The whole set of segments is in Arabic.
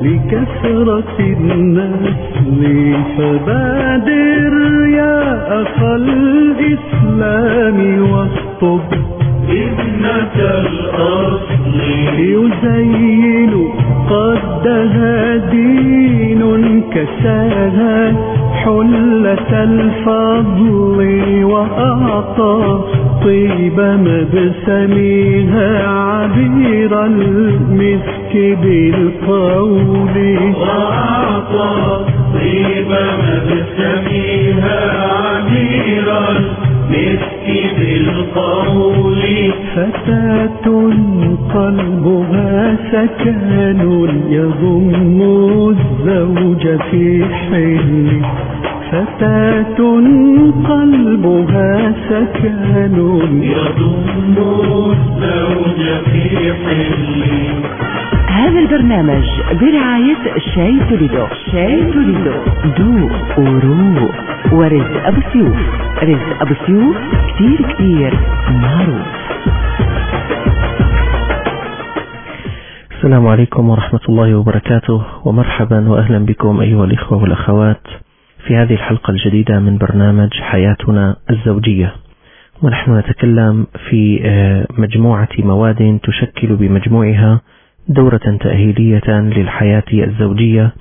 لكثرة النسل، فبادر يا أخا الإسلام واخطب ابنة الأصل، يزين قدها دين كساها حلة الفضل، وأعطى طيب مبسمها عبير المسك بالقول، وأعطى طيب مبسمها عبير المسك بالقول. فتاة قلبها سكن يضم الزوج في حل، فتاة قلبها سكن يضم الزوج في حل. هذا البرنامج برعاية شاي توليدو. شاي توليدو ذوق وروق. ورزق أبو سيوف. رزق أبو سيوف كتير معروف. السلام عليكم ورحمة الله وبركاته، ومرحبا وأهلا بكم أيها الإخوة والأخوات في هذه الحلقة الجديدة من برنامج حياتنا الزوجية. ونحن نتكلم في مجموعة مواد تشكل بمجموعها دورة تأهيلية للحياة الزوجية،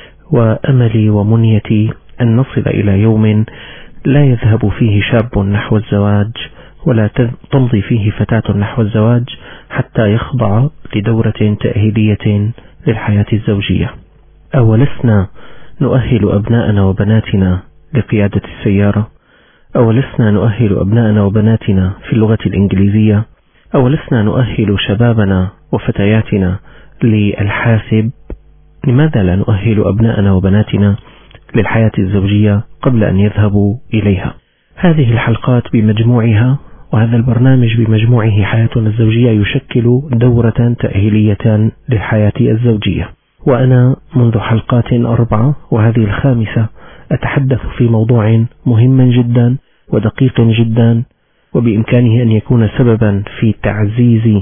وأملي ومنيتي أن نصل إلى يوم لا يذهب فيه شاب نحو الزواج ولا تمضي فيه فتاة نحو الزواج حتى يخضع لدورة تأهيلية للحياة الزوجية. أولسنا نؤهل أبناءنا وبناتنا لقيادة السيارة؟ أولسنا نؤهل أبناءنا وبناتنا في اللغة الإنجليزية؟ أولسنا نؤهل شبابنا وفتياتنا للحاسب؟ لماذا لا نؤهل أبناءنا وبناتنا للحياة الزوجية قبل أن يذهبوا إليها؟ هذه الحلقات بمجموعها وهذا البرنامج بمجموعه حياتنا الزوجية يشكل دورة تأهيلية للحياة الزوجية. وأنا منذ حلقات 4 وهذه الخامسة أتحدث في موضوع مهم جدا ودقيق جدا، وبإمكانه أن يكون سببا في تعزيز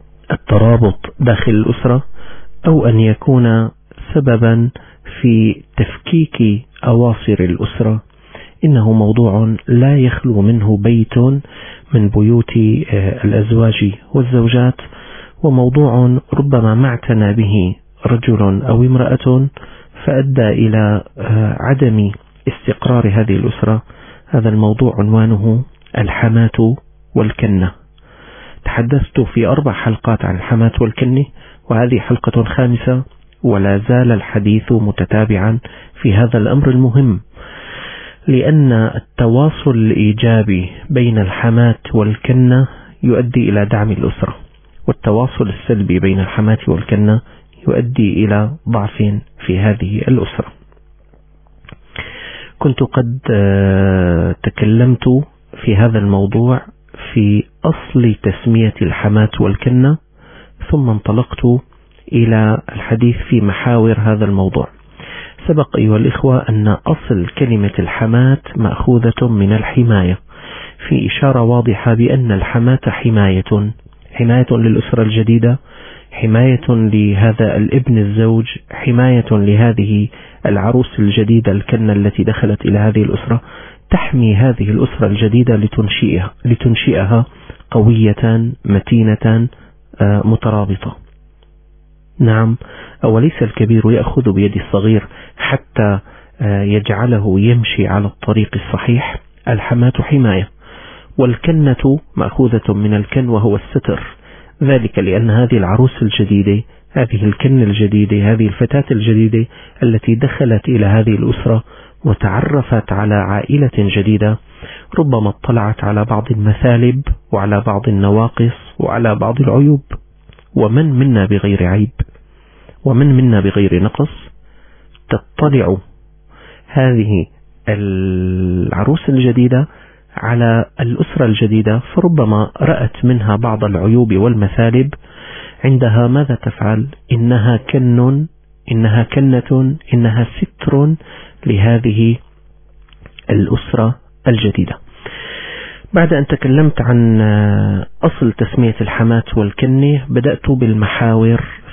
الترابط داخل الأسرة، أو أن يكون سببا في تفكيك أواصر الأسرة. إنه موضوع لا يخلو منه بيت من بيوت الأزواج والزوجات، وموضوع ربما ما اعتنى به رجل أو امرأة فأدى إلى عدم استقرار هذه الأسرة. هذا الموضوع عنوانه الحماة والكنة. تحدثت في 4 حلقات عن الحماة والكنة، وهذه حلقة 5 ولا زال الحديث متتابعا في هذا الأمر المهم، لأن التواصل الإيجابي بين الحماة والكنة يؤدي إلى دعم الأسرة، والتواصل السلبي بين الحماة والكنة يؤدي إلى ضعف في هذه الأسرة. كنت قد تكلمت في هذا الموضوع في أصل تسمية الحماة والكنة، ثم انطلقت إلى الحديث في محاور هذا الموضوع. سبق أيها الإخوة أن أصل كلمة الحماة مأخوذة من الحماية، في إشارة واضحة بأن الحماة حماية للأسرة الجديدة، حماية لهذا الابن الزوج، حماية لهذه العروس الجديدة الكنة التي دخلت إلى هذه الأسرة، تحمي هذه الأسرة الجديدة لتنشئها قوية متينة مترابطة. نعم، أوليس الكبير يأخذ بيد الصغير حتى يجعله يمشي على الطريق الصحيح؟ الحماة حماية، والكنة مأخوذة من الكن وهو الستر، ذلك لأن هذه العروس الجديدة، هذه الكن الجديدة، هذه الفتاة الجديدة التي دخلت إلى هذه الأسرة وتعرفت على عائلة جديدة، ربما اطلعت على بعض المثالب وعلى بعض النواقص وعلى بعض العيوب، ومن منا بغير عيب ومن منا بغير نقص. تطلع هذه العروس الجديدة على الأسرة الجديدة، فربما رأت منها بعض العيوب والمثالب. عندها ماذا تفعل؟ إنها كنة، إنها ستر لهذه الأسرة الجديدة. بعد أن تكلمت عن أصل تسمية الحماة والكنة، بدأت بالمحاور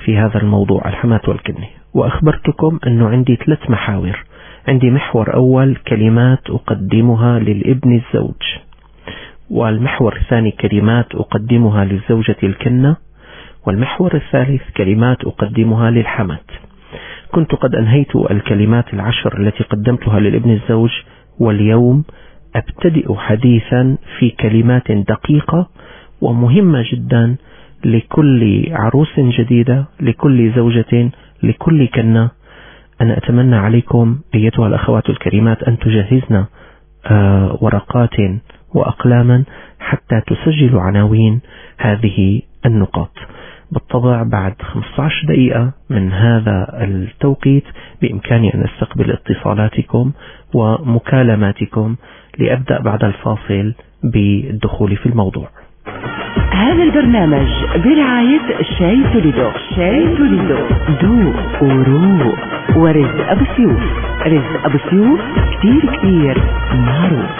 في هذا الموضوع الحماة والكنة، وأخبرتكم أنه عندي 3 محاور. عندي محور أول كلمات أقدمها للابن الزوج، والمحور الثاني كلمات أقدمها للزوجة الكنة، والمحور الثالث كلمات أقدمها للحماة. كنت قد أنهيت الكلمات 10 التي قدمتها للابن الزوج، واليوم أبتدئ حديثا في كلمات دقيقة ومهمة جدا لكل عروس جديدة، لكل زوجة، لكل كنة. أنا أتمنى عليكم أيتها الأخوات الكريمات أن تجهزنا ورقات وأقلاما حتى تسجلوا عناوين هذه النقاط. بالطبع بعد 15 دقيقة من هذا التوقيت بإمكاني أن أستقبل اتصالاتكم ومكالماتكم لأبدأ بعد الفاصل بالدخول في الموضوع. هذا البرنامج برعاية شاي توليدو. شاي توليدو ذوق وروق. ورزق أبو سيوف. رزق أبو سيوف كتير معروف.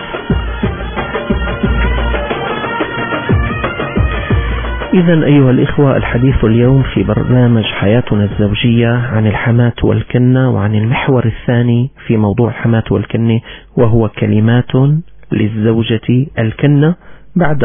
إذن أيها الإخوة، الحديث اليوم في برنامج حياتنا الزوجية عن الحماة والكنة، وعن المحور الثاني في موضوع الحماة والكنة، وهو كلمات للزوجة الكنة بعد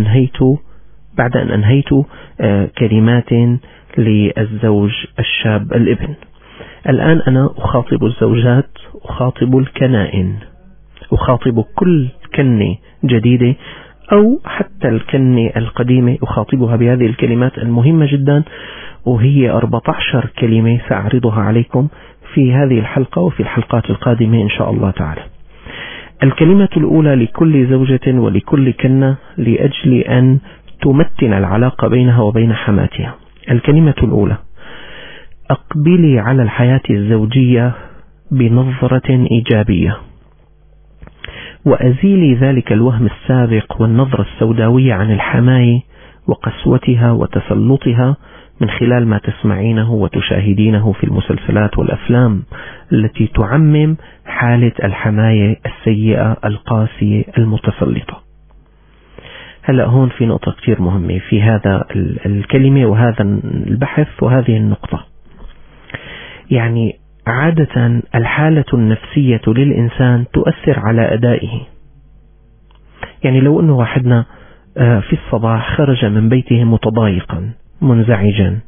أن أنهيت كلمات للزوج الشاب الابن. الآن أنا أخاطب الزوجات، أخاطب الكنائن، أخاطب كل كنة جديدة أو حتى الكنة القديمة، أخاطبها بهذه الكلمات المهمة جدا، وهي 14 كلمة سأعرضها عليكم في هذه الحلقة وفي الحلقات القادمة إن شاء الله تعالى. الكلمة الأولى لكل زوجة ولكل كنة لأجل أن تمتن العلاقة بينها وبين حماتها. الكلمة الأولى: أقبلي على الحياة الزوجية بنظرة إيجابية، وأزيلي ذلك الوهم السابق والنظرة السوداوية عن الحماية وقسوتها وتسلطها من خلال ما تسمعينه وتشاهدينه في المسلسلات والأفلام التي تعمم حالة الحماية السيئة القاسية المتسلطة. هلأ هون في نقطة كتير مهمة في هذا الكلمة وهذا البحث وهذه النقطة. يعني عادة الحالة النفسية للإنسان تؤثر على أدائه. يعني لو أنه واحدنا في الصباح خرج من بيته متضايقا منزعجا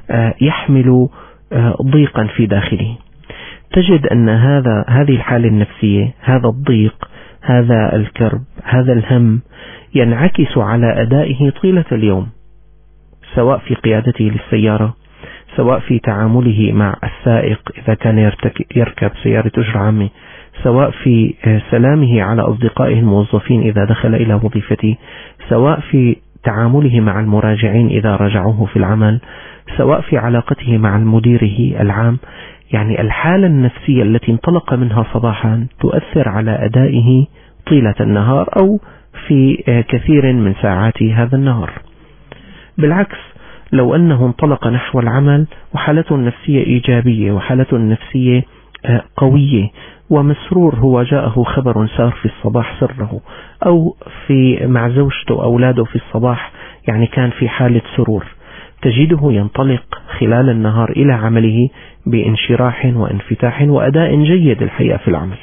يحمل ضيقا في داخله، تجد أن هذه الحالة النفسية، هذا الضيق، هذا الكرب، هذا الهم ينعكس على أدائه طيلة اليوم، سواء في قيادته للسيارة، سواء في تعامله مع السائق إذا كان يركب سيارة أجرة عامة، سواء في سلامه على أصدقائه الموظفين إذا دخل إلى وظيفته، سواء في تعامله مع المراجعين إذا راجعوه في العمل، سواء في علاقته مع مديره العام. يعني الحالة النفسية التي انطلق منها صباحا تؤثر على أدائه طيلة النهار أو في كثير من ساعات هذا النهار. بالعكس، لو أنه انطلق نحو العمل وحالته النفسية إيجابية وحالته النفسية قوية ومسرور، هو جاءه خبر سار في الصباح سره، أو مع زوجته وأولاده في الصباح يعني كان في حالة سرور، تجده ينطلق خلال النهار إلى عمله بانشراح وانفتاح وأداء جيد الحقيقة في العمل.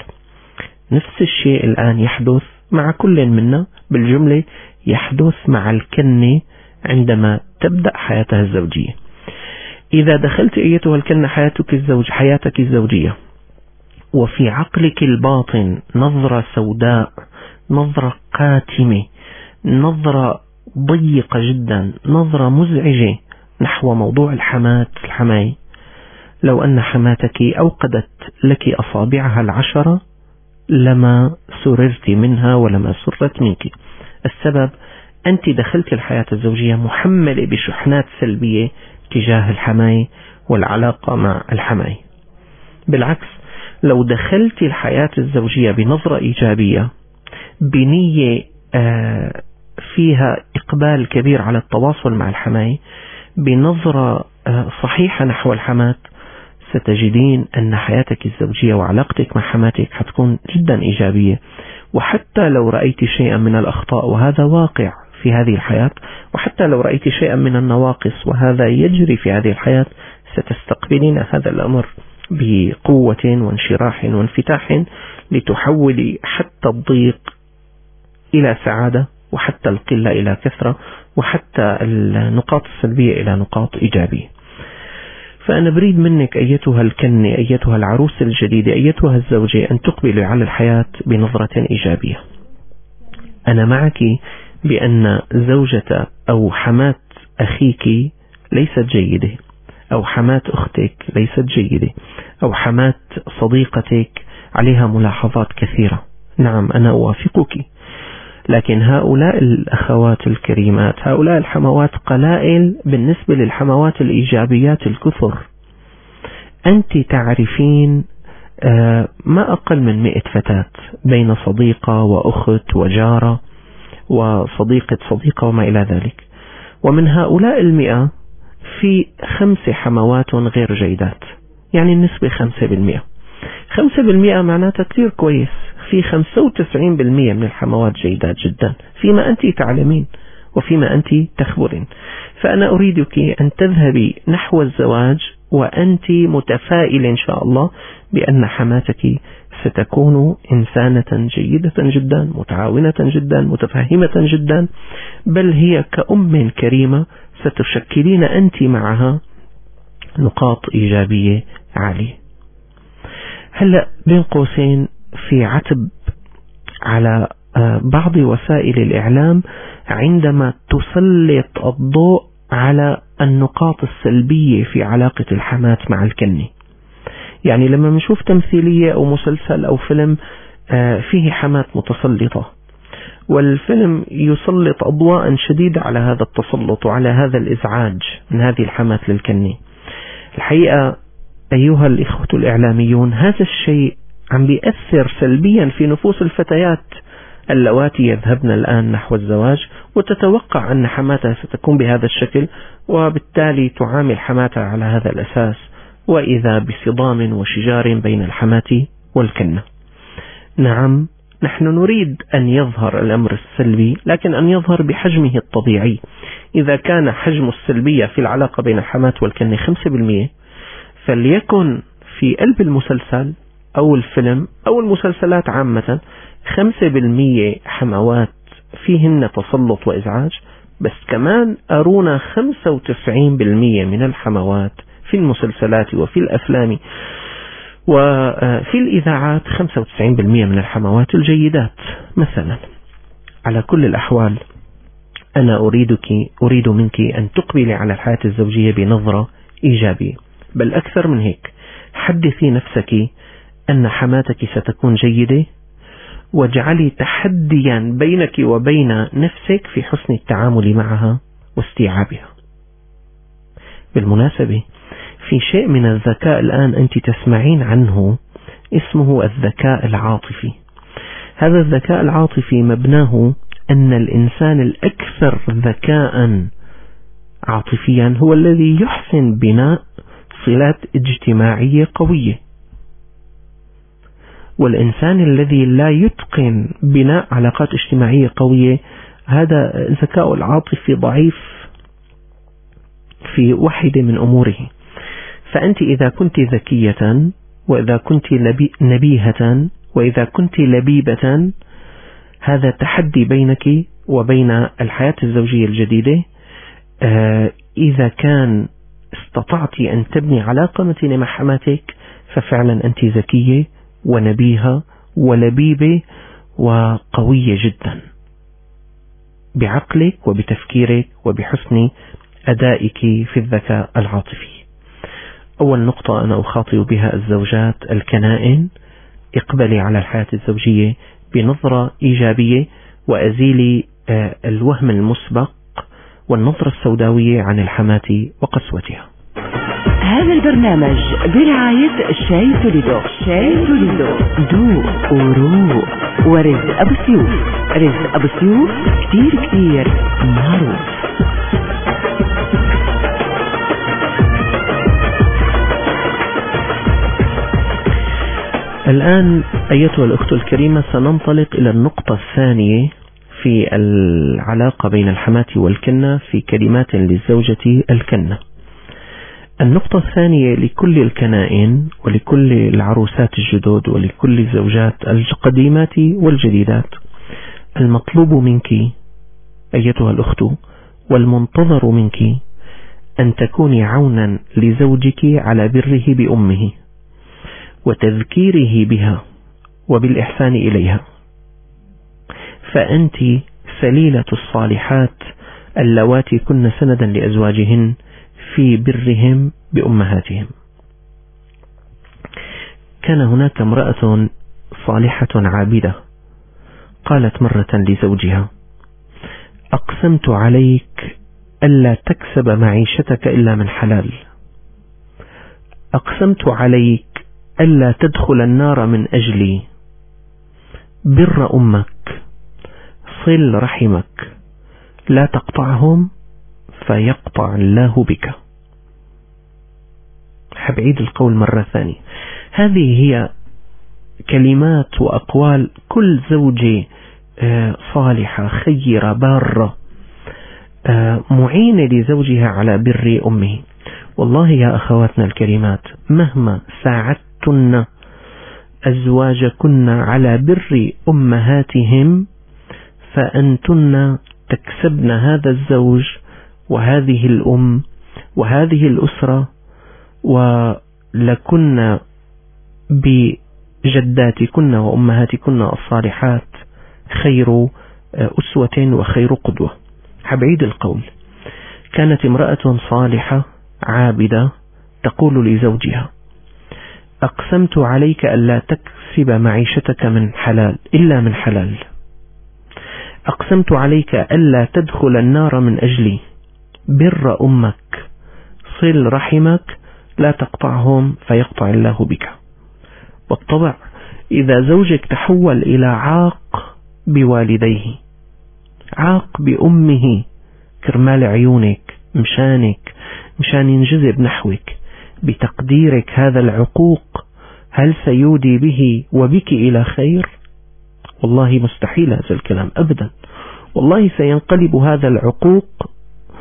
نفس الشيء الآن يحدث مع كل منا بالجملة، يحدث مع الكنة عندما تبدأ حياتها الزوجية. إذا دخلت أيتها الكنة حياتك الزوجية وفي عقلك الباطن نظرة سوداء، نظرة قاتمة، نظرة ضيقة جدا، نظرة مزعجة نحو موضوع الحماية، لو أن حماتك أوقدت لك أصابعها 10 لما سررت منها ولما سرت منك. السبب أنت دخلت الحياة الزوجية محملة بشحنات سلبية تجاه الحماية والعلاقة مع الحماية. بالعكس، لو دخلت الحياة الزوجية بنظرة إيجابية، بنية فيها إقبال كبير على التواصل مع الحماية، بنظرة صحيحة نحو الحماة، ستجدين أن حياتك الزوجية وعلاقتك مع حماتك حتكون جدا إيجابية. وحتى لو رأيت شيئا من الأخطاء، وهذا واقع في هذه الحياة، وحتى لو رأيت شيئا من النواقص وهذا يجري في هذه الحياة ستستقبلين هذا الأمر بقوة وانشراح وانفتاح لتحولي حتى الضيق إلى سعادة، وحتى القلة إلى كثرة، وحتى النقاط السلبية إلى نقاط إيجابية. فأنا بريد منك أيتها الكنة، أيتها العروس الجديدة، أيتها الزوجة، أن تقبلي على الحياة بنظرة إيجابية. أنا معك بأن زوجة أو حماة أخيك ليست جيدة، أو حماة أختك ليست جيدة، أو حماة صديقتك عليها ملاحظات كثيرة. نعم أنا أوافقك، لكن هؤلاء الأخوات الكريمات، هؤلاء الحموات قلائل بالنسبة للحموات الإيجابيات الكثر. أنت تعرفين ما أقل من 100 فتاة بين صديقة وأخت وجارة وصديقة صديقة وما إلى ذلك، ومن هؤلاء 100 في 5 حموات غير جيدات، يعني النسبة 5%. 5% معناتها كثير كويس، في 95% من الحموات جيدات جدا فيما أنت تعلمين وفيما أنت تخبرين. فأنا أريدك أن تذهبي نحو الزواج وأنت متفائلة إن شاء الله بأن حماتك ستكون إنسانة جيدة جدا، متعاونة جدا، متفهمة جدا، بل هي كأم كريمة ستشكلين أنت معها نقاط إيجابية عالية. هلأ بين قوسين في عتب على بعض وسائل الإعلام عندما تسلط الضوء على النقاط السلبية في علاقة الحمات مع الكنة. يعني لما نشوف تمثيلية أو مسلسل أو فيلم فيه حمات متسلطة، والفيلم يسلط أضواء شديدة على هذا التسلط وعلى هذا الإزعاج من هذه الحمات للكنة، الحقيقة أيها الإخوة الإعلاميون هذا الشيء عم بيأثر سلبيا في نفوس الفتيات اللواتي يذهبن الآن نحو الزواج وتتوقع أن حماتها ستكون بهذا الشكل، وبالتالي تعامل حماتها على هذا الأساس، وإذا بصدام وشجار بين الحماة والكنة. نعم نحن نريد أن يظهر الأمر السلبي، لكن أن يظهر بحجمه الطبيعي. إذا كان حجم السلبية في العلاقة بين الحماة والكنة 5%، فليكن في قلب المسلسل أو الفيلم أو المسلسلات عامة 5% حموات فيهن تسلط وإزعاج، بس كمان أرونا 95% من الحموات في المسلسلات وفي الأفلام وفي الإذاعات 95% من الحموات الجيدات مثلا. على كل الأحوال أنا أريد منك أن تقبلي على الحياة الزوجية بنظرة إيجابية، بل أكثر من هيك، حدثي نفسك أن حماتك ستكون جيدة، واجعلي تحديا بينك وبين نفسك في حسن التعامل معها واستيعابها. بالمناسبة في شيء من الذكاء الآن أنت تسمعين عنه اسمه الذكاء العاطفي. هذا الذكاء العاطفي مبناه أن الإنسان الأكثر ذكاء عاطفيا هو الذي يحسن بناء صلات اجتماعية قوية، والإنسان الذي لا يتقن بناء علاقات اجتماعية قوية هذا ذكاء العاطفي ضعيف في واحدة من أموره. فأنت إذا كنت ذكية، وإذا كنت نبيهة، وإذا كنت لبيبة، هذا تحدي بينك وبين الحياة الزوجية الجديدة. إذا كان استطعت أن تبني علاقة متينة مع حماتك ففعلا أنت ذكية ونبيهة ولبيبة وقوية جدا بعقلك وبتفكيرك وبحسن أدائك في الذكاء العاطفي. أول نقطة أنا أخاطب بها الزوجات الكنائن: اقبلي على الحياة الزوجية بنظرة إيجابية، وأزيلي الوهم المسبق والنظرة السوداوية عن الحماة وقسوتها. هذا البرنامج برعاية شاي توليدو. شاي توليدو ذوق وروق ورزق أبو سيوف. رزق أبو سيوف كتير معروف. الآن أيتها الأخت الكريمة سننطلق إلى النقطة الثانية في العلاقة بين الحماة والكنة في كلمات للزوجة الكنة. النقطة الثانية لكل الكنائن ولكل العروسات الجدد ولكل الزوجات القديمات والجديدات: المطلوب منك أيتها الأخت والمنتظر منك أن تكوني عونا لزوجك على بره بأمه وتذكيره بها وبالإحسان إليها، فأنت سليلة الصالحات اللواتي كن سندا لأزواجهن في برهم بأمهاتهم. كان هناك امرأة صالحة عابدة قالت مرة لزوجها: أقسمت عليك ألا تكسب معيشتك إلا من حلال، أقسمت عليك ألا تدخل النار من أجلي، بر أمك، صل رحمك، لا تقطعهم فيقطع الله بك. حبعيد القول مرة ثانية. هذه هي كلمات وأقوال كل زوجة صالحة خيرة بارة معينة لزوجها على بر أمه. والله يا أخواتنا الكريمات، مهما ساعدتن أزواجكن على بر أمهاتهم فأنتن تكسبن هذا الزوج وهذه الأم وهذه الأسرة، ولكن بجداتكن وأمهاتكن الصالحات خير أسوة وخير قدوة. حبعيد القول. كانت امرأة صالحة عابدة تقول لزوجها: أقسمت عليك ألا تكسب معيشتك من حلال إلا من حلال، أقسمت عليك ألا تدخل النار من أجلي، بر أمك، صل رحمك، لا تقطعهم فيقطع الله بك. بالطبع إذا زوجك تحول إلى عاق بوالديه، عاق بأمه كرمال عيونك مشانك، مشان ينجذب نحوك بتقديرك هذا العقوق، هل سيودي به وبك إلى خير؟ والله مستحيل هذا الكلام أبدا. والله سينقلب هذا العقوق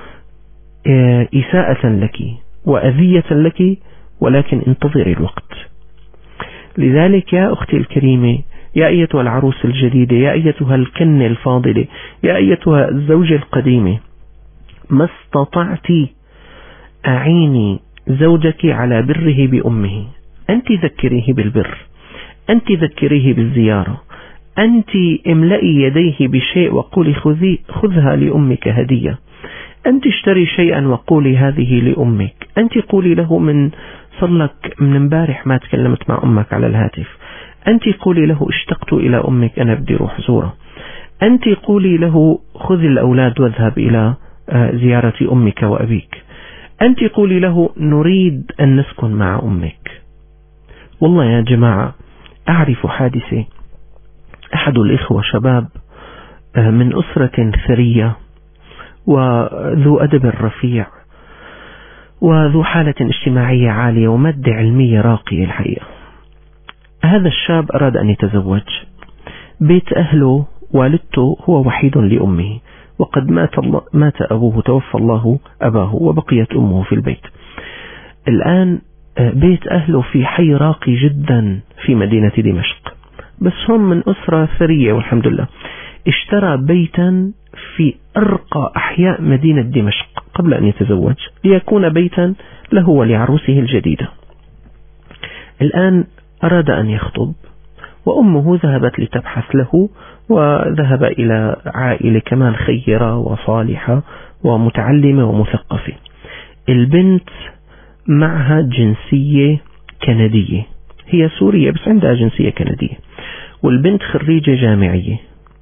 إساءة لك وأذية لك، ولكن انتظري الوقت. لذلك يا أختي الكريمة، يا أيتها العروس الجديدة، يا أيتها الكنة الفاضلة، يا أيتها الزوجة القديمة، ما استطعت أعيني زوجك على بره بأمه. أنت ذكريه بالبر، أنت ذكريه بالزيارة، أنت املئي يديه بشيء وقولي خذها لأمك هدية، أنت اشتري شيئا وقولي هذه لأمك، أنت قولي له من صلك من امبارح ما تكلمت مع أمك على الهاتف، أنت قولي له اشتقت إلى أمك أنا بدي روح زورة، أنت قولي له خذ الأولاد واذهب إلى زيارة أمك وأبيك، أنت قولي له نريد أن نسكن مع أمك. والله يا جماعة أعرف حادثة، أحد الإخوة شباب من أسرة ثرية وذو أدب رفيع وذو حالة اجتماعية عالية ومادة علمية راقية الحقيقة. هذا الشاب أراد أن يتزوج. بيت أهله والدته هو وحيد لأمه، وقد مات أبوه، توفى الله أباه، وبقيت أمه في البيت. الآن بيت أهله في حي راقي جدا في مدينة دمشق، بس هم من أسرة ثرية والحمد لله. اشترى بيتا في أرقى أحياء مدينة دمشق قبل أن يتزوج ليكون بيتا له ولعروسه الجديدة. الآن أراد أن يخطب، وأمه ذهبت لتبحث له، وذهب إلى عائلة كمان خيرة وصالحة ومتعلمة ومثقفة. البنت معها جنسية كندية، هي سورية بس عندها جنسية كندية، والبنت خريجة جامعية.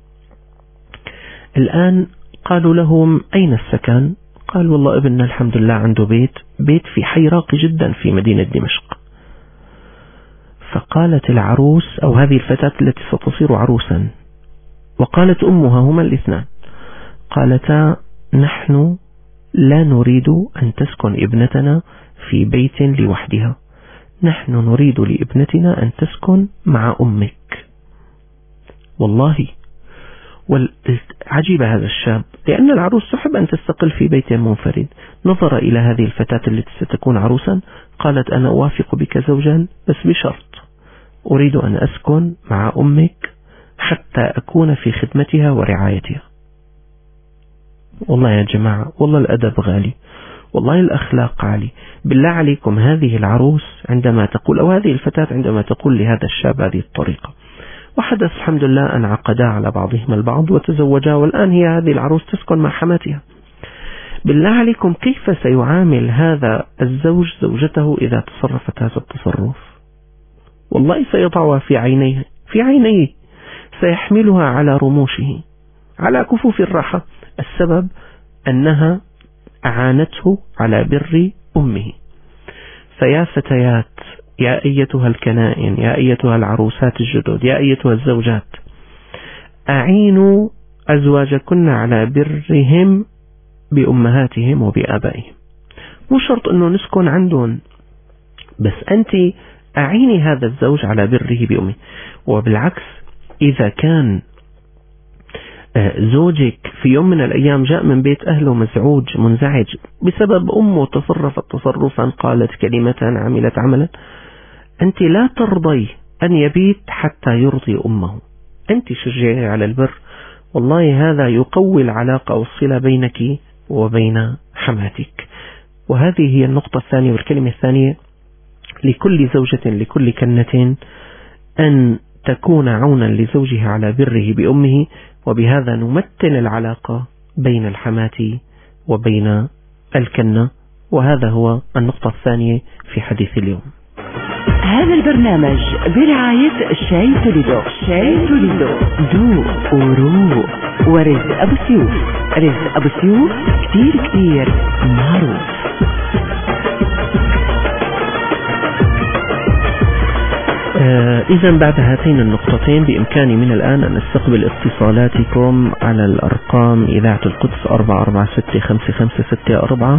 الآن قالوا لهم أين السكن؟ قال والله ابننا الحمد لله عنده بيت في حي راقي جدا في مدينة دمشق. فقالت العروس أو هذه الفتاة التي ستصير عروسا، وقالت أمها، هما الاثنان قالتا نحن لا نريد أن تسكن ابنتنا في بيت لوحدها، نحن نريد لابنتنا أن تسكن مع أمك. والله عجيب هذا الشاب، لأن العروس تحب أن تستقل في بيت منفرد. نظر إلى هذه الفتاة التي ستكون عروسا، قالت أنا أوافق بك زوجا بس بشرط، أريد أن أسكن مع أمك حتى أكون في خدمتها ورعايتها. والله يا جماعة، والله الأدب غالي، والله الأخلاق عالي. بالله عليكم هذه العروس عندما تقول، أو هذه الفتاة عندما تقول لهذا الشاب هذه الطريقة، وحدث الحمد لله أن عقدا على بعضهما البعض وتزوجا، والآن هي هذه العروس تسكن مع حماتها. بالله عليكم كيف سيعامل هذا الزوج زوجته إذا تصرفت هذا التصرف؟ والله سيضعها في عينيه، سيحملها على رموشه، على كفوف الراحة. السبب أنها أعانته على بر أمه. فيا فتيات، يا أيتها الكنائن، يا أيتها العروسات الجدد، يا أيتها الزوجات، أعينوا أزواجكن على برهم بأمهاتهم وبآبائهم. مو شرط أنه نسكن عندهم، بس أنت أعيني هذا الزوج على بره بأمه. وبالعكس، إذا كان زوجك في يوم من الأيام جاء من بيت أهله مزعوج منزعج بسبب أمه تصرفت تصرفا، قالت كلمة، عملت عملا، أنت لا ترضي أن يبيت حتى يرضي أمه. أنت شجعي على البر، والله هذا يقوي العلاقة والصلة بينك وبين حماتك. وهذه هي النقطة الثانية والكلمة الثانية لكل زوجة، لكل كنة، أن تكون عونا لزوجها على بره بأمه، وبهذا نمتن العلاقة بين الحماة وبين الكنة. وهذا هو النقطة الثانية في حديث اليوم. هذا البرنامج برعاية شاي توليدو. شاي توليدو دو وروق. ورزق أبو سيوف. رزق أبو سيوف كتير معروف. إذا بعد هاتين النقطتين بإمكاني من الآن أن أستقبل اتصالاتكم على الأرقام إذاعة القدس 4465564